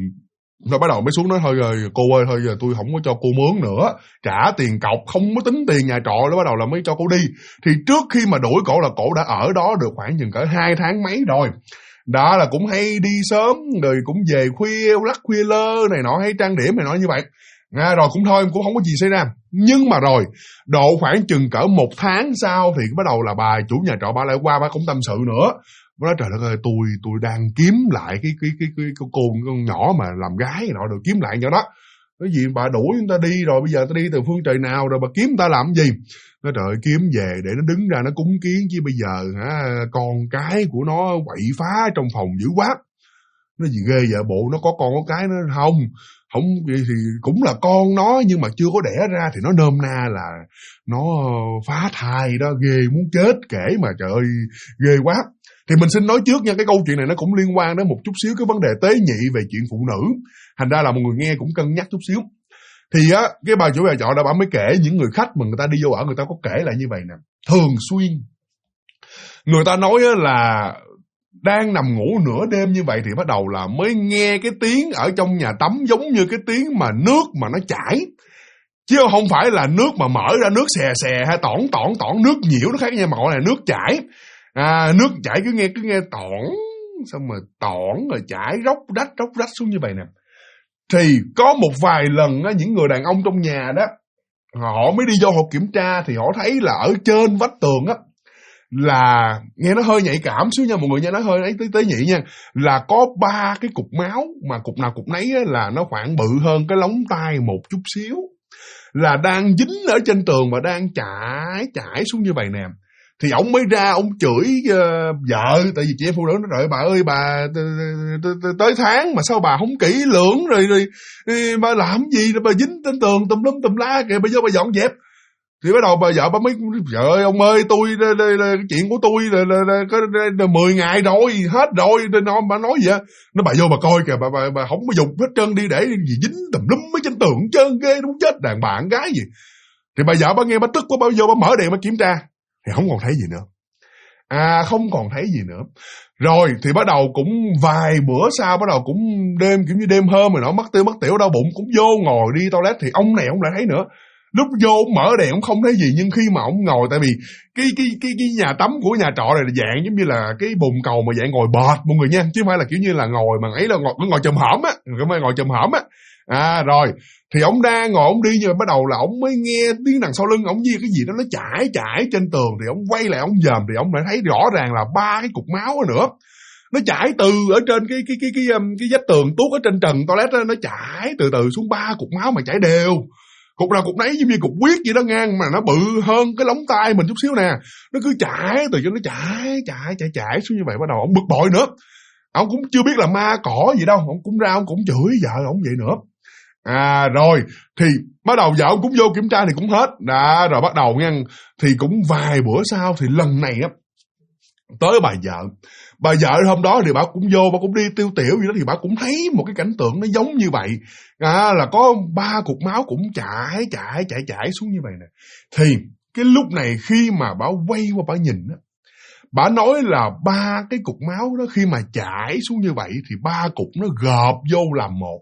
Rồi bắt đầu mới xuống nói thôi rồi cô ơi, thôi giờ tôi không có cho cô mướn nữa, trả tiền cọc không có tính tiền nhà trọ, đó bắt đầu là mới cho cô đi. Thì trước khi mà đuổi cổ là cổ đã ở đó được khoảng chừng cỡ 2 tháng mấy rồi. Đó là cũng hay đi sớm rồi cũng về khuya lắc khuya lơ này nọ, hay trang điểm này nọ như vậy. Rồi cũng thôi, cũng không có gì xảy ra. Nhưng mà rồi độ khoảng chừng cỡ 1 tháng sau thì bắt đầu là bà chủ nhà trọ bà lại qua, bà cũng tâm sự nữa. Bà nói trời đất ơi, tôi đang kiếm lại cái con nhỏ mà làm gái nọ, được kiếm lại cho đó. Cái gì bà đuổi người ta đi rồi, bây giờ ta đi từ phương trời nào rồi bà kiếm người ta làm gì? Nói trời ơi, kiếm về để nó đứng ra nó cúng kiến, chứ bây giờ con cái của nó quậy phá trong phòng dữ quá. Nó gì ghê vậy, bộ nó có con có cái nó không thì cũng là con nó nhưng mà chưa có đẻ ra, thì nó nôm na là nó phá thai đó, ghê muốn chết, kể mà trời ơi ghê quá. Thì mình xin nói trước nha, cái câu chuyện này nó cũng liên quan đến một chút xíu cái vấn đề tế nhị về chuyện phụ nữ, thành ra là mọi người nghe cũng cân nhắc chút xíu. Thì cái bà chủ nhà trọ đó bà mới kể những người khách mà người ta đi vô ở, người ta có kể lại như vậy nè. Thường xuyên người ta nói là đang nằm ngủ nửa đêm như vậy thì bắt đầu là mới nghe cái tiếng ở trong nhà tắm giống như cái tiếng mà nước mà nó chảy, chứ không phải là nước mà mở ra nước xè xè hay tỏn nước nhiễu, nó khác nha mà gọi là nước chảy. Nước chảy cứ nghe tỏn, xong rồi tỏn rồi chảy róc rách xuống như vậy nè. Thì có một vài lần á, những người đàn ông trong nhà đó họ mới đi vô họ kiểm tra, thì họ thấy là ở trên vách tường á, là nghe nó hơi nhạy cảm xíu nha mọi người nha, nó hơi ấy tế nhị nha, là có 3 cái cục máu, mà cục nào cục nấy á, là nó khoảng bự hơn cái lóng tay một chút xíu, là đang dính ở trên tường và đang chảy xuống như vậy nè. Thì ông mới ra ông chửi vợ, tại vì chị em phụ nữ nó rồi bà ơi, bà tới tháng mà sao bà không kỹ lưỡng rồi bà làm gì bà dính trên tường tùm lum tùm la kìa, bây giờ bà dọn dẹp. Thì bắt đầu bà vợ bà mới trời ơi ông ơi, cái chuyện của tôi là có 10 ngày rồi hết rồi, bà nói gì á, nó bà vô bà coi kìa, bà không có dùng hết trơn đi để gì dính tùm lum ở trên tường trơn, ghê đúng chết đàn bà con gái gì. Thì bà vợ bà nghe bà tức quá, bà vô bà mở đèn bà kiểm tra thì không còn thấy gì nữa. Không còn thấy gì nữa. Rồi thì bắt đầu cũng vài bữa sau, bắt đầu cũng đêm kiểu như đêm hôm rồi nó mất tiểu đau bụng, cũng vô ngồi đi toilet thì ông này ông lại thấy nữa. Lúc vô ông mở đèn ông không thấy gì, nhưng khi mà ông ngồi, tại vì cái nhà tắm của nhà trọ này là dạng giống như là cái bồn cầu mà dạng ngồi bệt mọi người nha, chứ không phải là kiểu như là ngồi mà ấy là ngồi chùm hổm á, ngồi chùm hổm á. Rồi thì ông đang ngồi ông đi, nhưng mà bắt đầu là ông mới nghe tiếng đằng sau lưng ông như cái gì đó nó chảy trên tường, thì ông quay lại ông dòm thì ông lại thấy rõ ràng là 3 cái cục máu nữa. Nó chảy từ ở trên cái vách tường tuốt ở trên trần toilet đó, nó chảy từ từ xuống 3 cục máu mà chảy đều. Cục nào cục nấy giống như cục huyết vậy đó ngang, mà nó bự hơn cái lóng tay mình chút xíu nè. Nó cứ chảy từ cho nó chảy xuống như vậy, bắt đầu ông bực bội nữa. Ông cũng chưa biết là ma cỏ gì đâu, ông cũng ra ông cũng chửi vợ ông vậy nữa. Rồi thì bắt đầu vợ ông cũng vô kiểm tra thì cũng hết. Rồi bắt đầu nha, thì cũng vài bữa sau thì lần này á tới bà vợ hôm đó thì bà cũng vô, bà cũng đi tiêu tiểu gì đó, thì bà cũng thấy một cái cảnh tượng nó giống như vậy, là có 3 cục máu cũng chảy xuống như vậy nè. Thì cái lúc này khi mà bà quay qua bà nhìn á, bà nói là 3 cái cục máu đó khi mà chảy xuống như vậy thì 3 cục nó gộp vô làm một.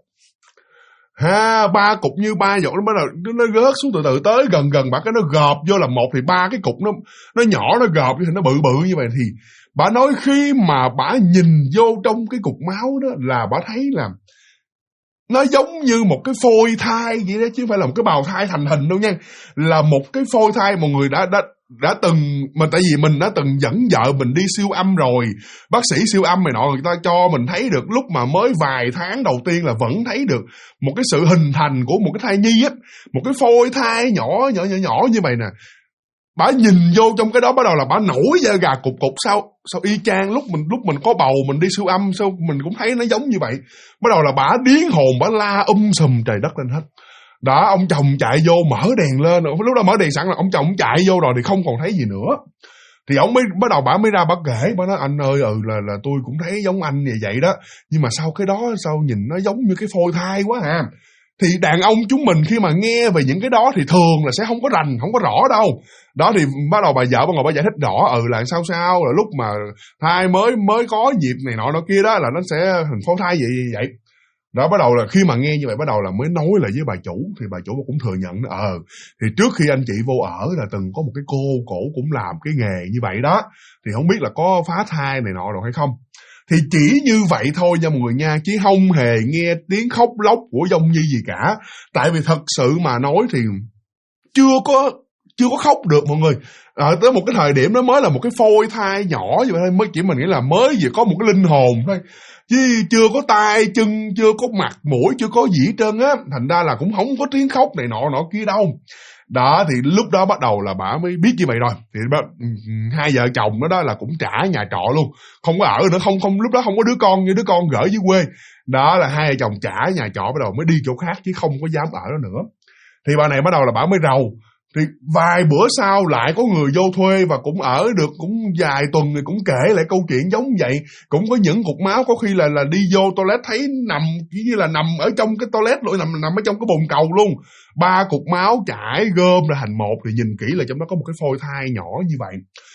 3 cục như 3 giọt, nó bắt đầu nó rớt xuống từ từ tới gần bà, cái nó gộp vô làm một, thì 3 cái cục nó nhỏ, nó gộp thì nó bự như vậy. Thì bà nói khi mà bà nhìn vô trong cái cục máu đó là bà thấy là nó giống như một cái phôi thai vậy đó, chứ không phải là một cái bào thai thành hình đâu nha. Là một cái phôi thai một người đã từng, mà tại vì mình đã từng dẫn vợ mình đi siêu âm rồi, bác sĩ siêu âm này nọ, người ta cho mình thấy được lúc mà mới vài tháng đầu tiên là vẫn thấy được một cái sự hình thành của một cái thai nhi á, một cái phôi thai nhỏ như vậy nè. Bà nhìn vô trong cái đó bắt đầu là bà nổi da gà cục sao y chang lúc mình có bầu mình đi siêu âm, sao mình cũng thấy nó giống như vậy. Bắt đầu là bà điên hồn, bà la sùm trời đất lên hết. Đó, ông chồng chạy vô mở đèn lên, lúc đó mở đèn sẵn là ông chồng chạy vô rồi thì không còn thấy gì nữa. Thì ông mới bắt đầu bà mới ra bà kể, bà nói anh ơi là tôi cũng thấy giống anh vậy đó, nhưng mà sau cái đó sao nhìn nó giống như cái phôi thai quá à. Thì đàn ông chúng mình khi mà nghe về những cái đó thì thường là sẽ không có rành, không có rõ đâu. Đó thì bắt đầu bà vợ ngồi bà giải thích rõ, là sao là lúc mà thai mới có nhịp này nọ kia đó là nó sẽ hình phôi thai vậy. Đó, bắt đầu là khi mà nghe như vậy bắt đầu là mới nói lại với bà chủ, thì bà chủ cũng thừa nhận thì trước khi anh chị vô ở là từng có một cái cổ cũng làm cái nghề như vậy đó, thì không biết là có phá thai này nọ rồi hay không. Thì chỉ như vậy thôi nha mọi người nha, chứ không hề nghe tiếng khóc lóc của Dông Nhi gì cả. Tại vì thật sự mà nói thì chưa có khóc được mọi người. Tới một cái thời điểm đó mới là một cái phôi thai nhỏ như vậy thôi, mới chỉ mình nghĩ là mới chỉ có một cái linh hồn thôi, chứ chưa có tay chân, chưa có mặt mũi, chưa có gì hết trơn á, thành ra là cũng không có tiếng khóc này nọ kia đâu. Đó thì lúc đó bắt đầu là bà mới biết như vậy rồi, thì hai vợ chồng đó là cũng trả nhà trọ luôn, không có ở nữa, không lúc đó không có đứa con như đứa con gửi dưới quê. Đó là hai vợ chồng trả nhà trọ, bắt đầu mới đi chỗ khác chứ không có dám ở đó nữa. Thì bà này bắt đầu là bà mới rầu. Thì vài bữa sau lại có người vô thuê và cũng ở được cũng vài tuần thì cũng kể lại câu chuyện giống vậy. Cũng có những cục máu, có khi là đi vô toilet thấy nằm kiểu như là nằm ở trong cái toilet luôn, nằm ở trong cái bồn cầu luôn. 3 cục máu chảy gom ra thành một, thì nhìn kỹ là trong đó có một cái phôi thai nhỏ như vậy.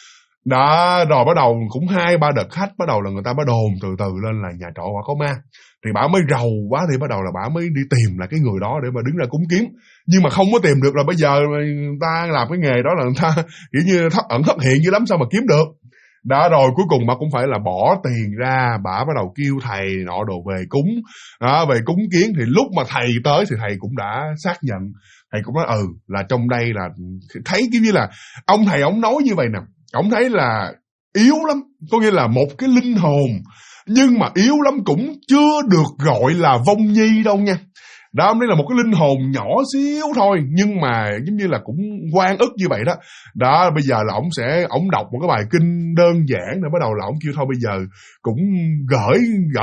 Đó, rồi bắt đầu cũng 2-3 đợt khách, bắt đầu là người ta bắt đồn từ từ lên là nhà trọ bà có ma. Thì bà mới rầu quá, thì bắt đầu là bà mới đi tìm lại cái người đó để mà đứng ra cúng kiến. Nhưng mà không có tìm được, là bây giờ người ta làm cái nghề đó là người ta kiểu như thất ẩn thất hiện dữ lắm, sao mà kiếm được. Đó, rồi cuối cùng bà cũng phải là bỏ tiền ra, bà bắt đầu kêu thầy nọ đồ về cúng, về cúng kiến. Thì lúc mà thầy tới thì thầy cũng đã xác nhận, thầy cũng nói là trong đây là thấy kiểu như là ông thầy ông nói như vậy nè, ông thấy là yếu lắm, có nghĩa là một cái linh hồn, nhưng mà yếu lắm cũng chưa được gọi là vong nhi đâu nha. Đó, đây là một cái linh hồn nhỏ xíu thôi, nhưng mà giống như là cũng oan ức như vậy đó. Đó, bây giờ là ổng đọc một cái bài kinh đơn giản, rồi bắt đầu là ổng kêu thôi bây giờ cũng gửi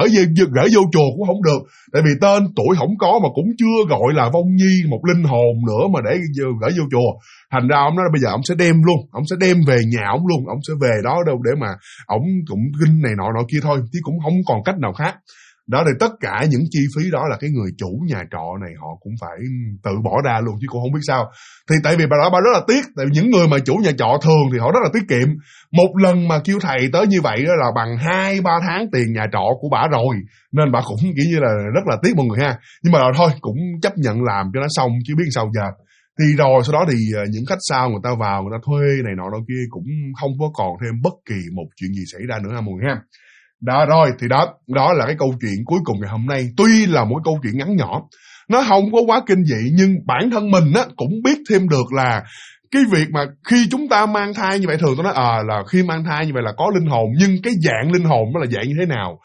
vô chùa cũng không được, tại vì tên tuổi không có mà cũng chưa gọi là vong nhi, một linh hồn nữa mà để gửi vô chùa. Thành ra ổng nói là bây giờ ổng sẽ đem về nhà ổng luôn, ổng sẽ về đó đâu để mà ổng cũng kinh này nọ kia thôi, chứ cũng không còn cách nào khác. Đó, thì tất cả những chi phí đó là cái người chủ nhà trọ này họ cũng phải tự bỏ ra luôn, chứ cũng không biết sao. Thì tại vì bà rất là tiếc, tại vì những người mà chủ nhà trọ thường thì họ rất là tiết kiệm. Một lần mà kêu thầy tới như vậy đó là bằng 2-3 tháng tiền nhà trọ của bà rồi, nên bà cũng kiểu như là rất là tiếc mọi người ha. Nhưng mà thôi cũng chấp nhận làm cho nó xong, chứ biết sao giờ. Thì rồi sau đó thì những khách sau người ta vào, người ta thuê này nọ kia cũng không có còn thêm bất kỳ một chuyện gì xảy ra nữa ha mọi người ha. Đó, rồi thì đó là cái câu chuyện cuối cùng ngày hôm nay. Tuy là một câu chuyện ngắn nhỏ, nó không có quá kinh dị, nhưng bản thân mình á cũng biết thêm được là cái việc mà khi chúng ta mang thai như vậy, thường tôi nói là khi mang thai như vậy là có linh hồn, nhưng cái dạng linh hồn nó là dạng như thế nào.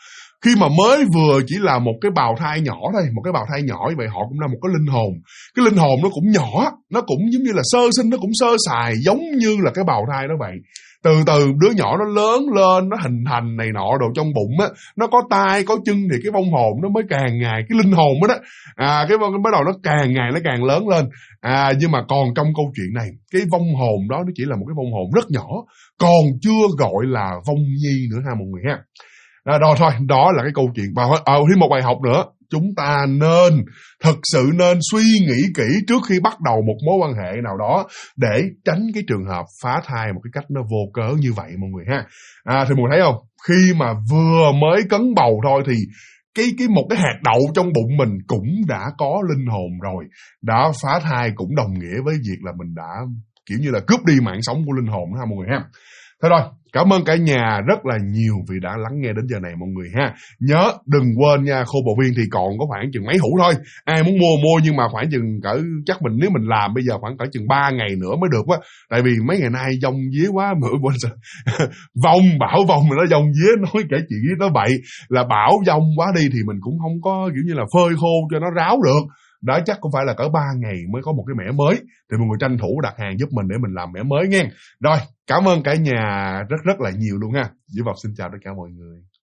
Khi mà mới vừa chỉ là một cái bào thai nhỏ thôi, một cái bào thai nhỏ như vậy, họ cũng là một cái linh hồn. Cái linh hồn nó cũng nhỏ, nó cũng giống như là sơ sinh, nó cũng sơ sài giống như là cái bào thai đó vậy. Từ từ đứa nhỏ nó lớn lên, nó hình thành này nọ đồ trong bụng á, nó có tai có chân thì cái vong hồn nó mới càng ngày, cái linh hồn đó cái bắt đầu nó càng ngày nó càng lớn lên. Nhưng mà còn trong câu chuyện này, cái vong hồn đó nó chỉ là một cái vong hồn rất nhỏ, còn chưa gọi là vong nhi nữa ha mọi người ha. Rồi thôi, đó là cái câu chuyện. Và thêm một bài học nữa, chúng ta thực sự nên suy nghĩ kỹ trước khi bắt đầu một mối quan hệ nào đó để tránh cái trường hợp phá thai một cái cách nó vô cớ như vậy mọi người ha. Thì mọi người thấy không? Khi mà vừa mới cấn bầu thôi thì một cái hạt đậu trong bụng mình cũng đã có linh hồn rồi. Đã phá thai cũng đồng nghĩa với việc là mình đã kiểu như là cướp đi mạng sống của linh hồn đó ha mọi người ha. Thế rồi, cảm ơn cả nhà rất là nhiều vì đã lắng nghe đến giờ này mọi người ha. Nhớ đừng quên nha, khô bầu viên thì còn có khoảng chừng mấy hũ thôi. Ai muốn mua nhưng mà khoảng chừng chắc nếu mình làm bây giờ khoảng cỡ chừng 3 ngày nữa mới được quá. Tại vì mấy ngày nay dông día quá, bảo vong mà nó dông día, nói kể chuyện với nó bậy là bão dông quá đi thì mình cũng không có kiểu như là phơi khô cho nó ráo được. Đó chắc cũng phải là cỡ 3 ngày mới có một cái mẻ mới. Thì mọi người tranh thủ đặt hàng giúp mình để mình làm mẻ mới nha. Rồi, cảm ơn cả nhà rất là nhiều luôn ha. Diễm Vọng xin chào tất cả mọi người.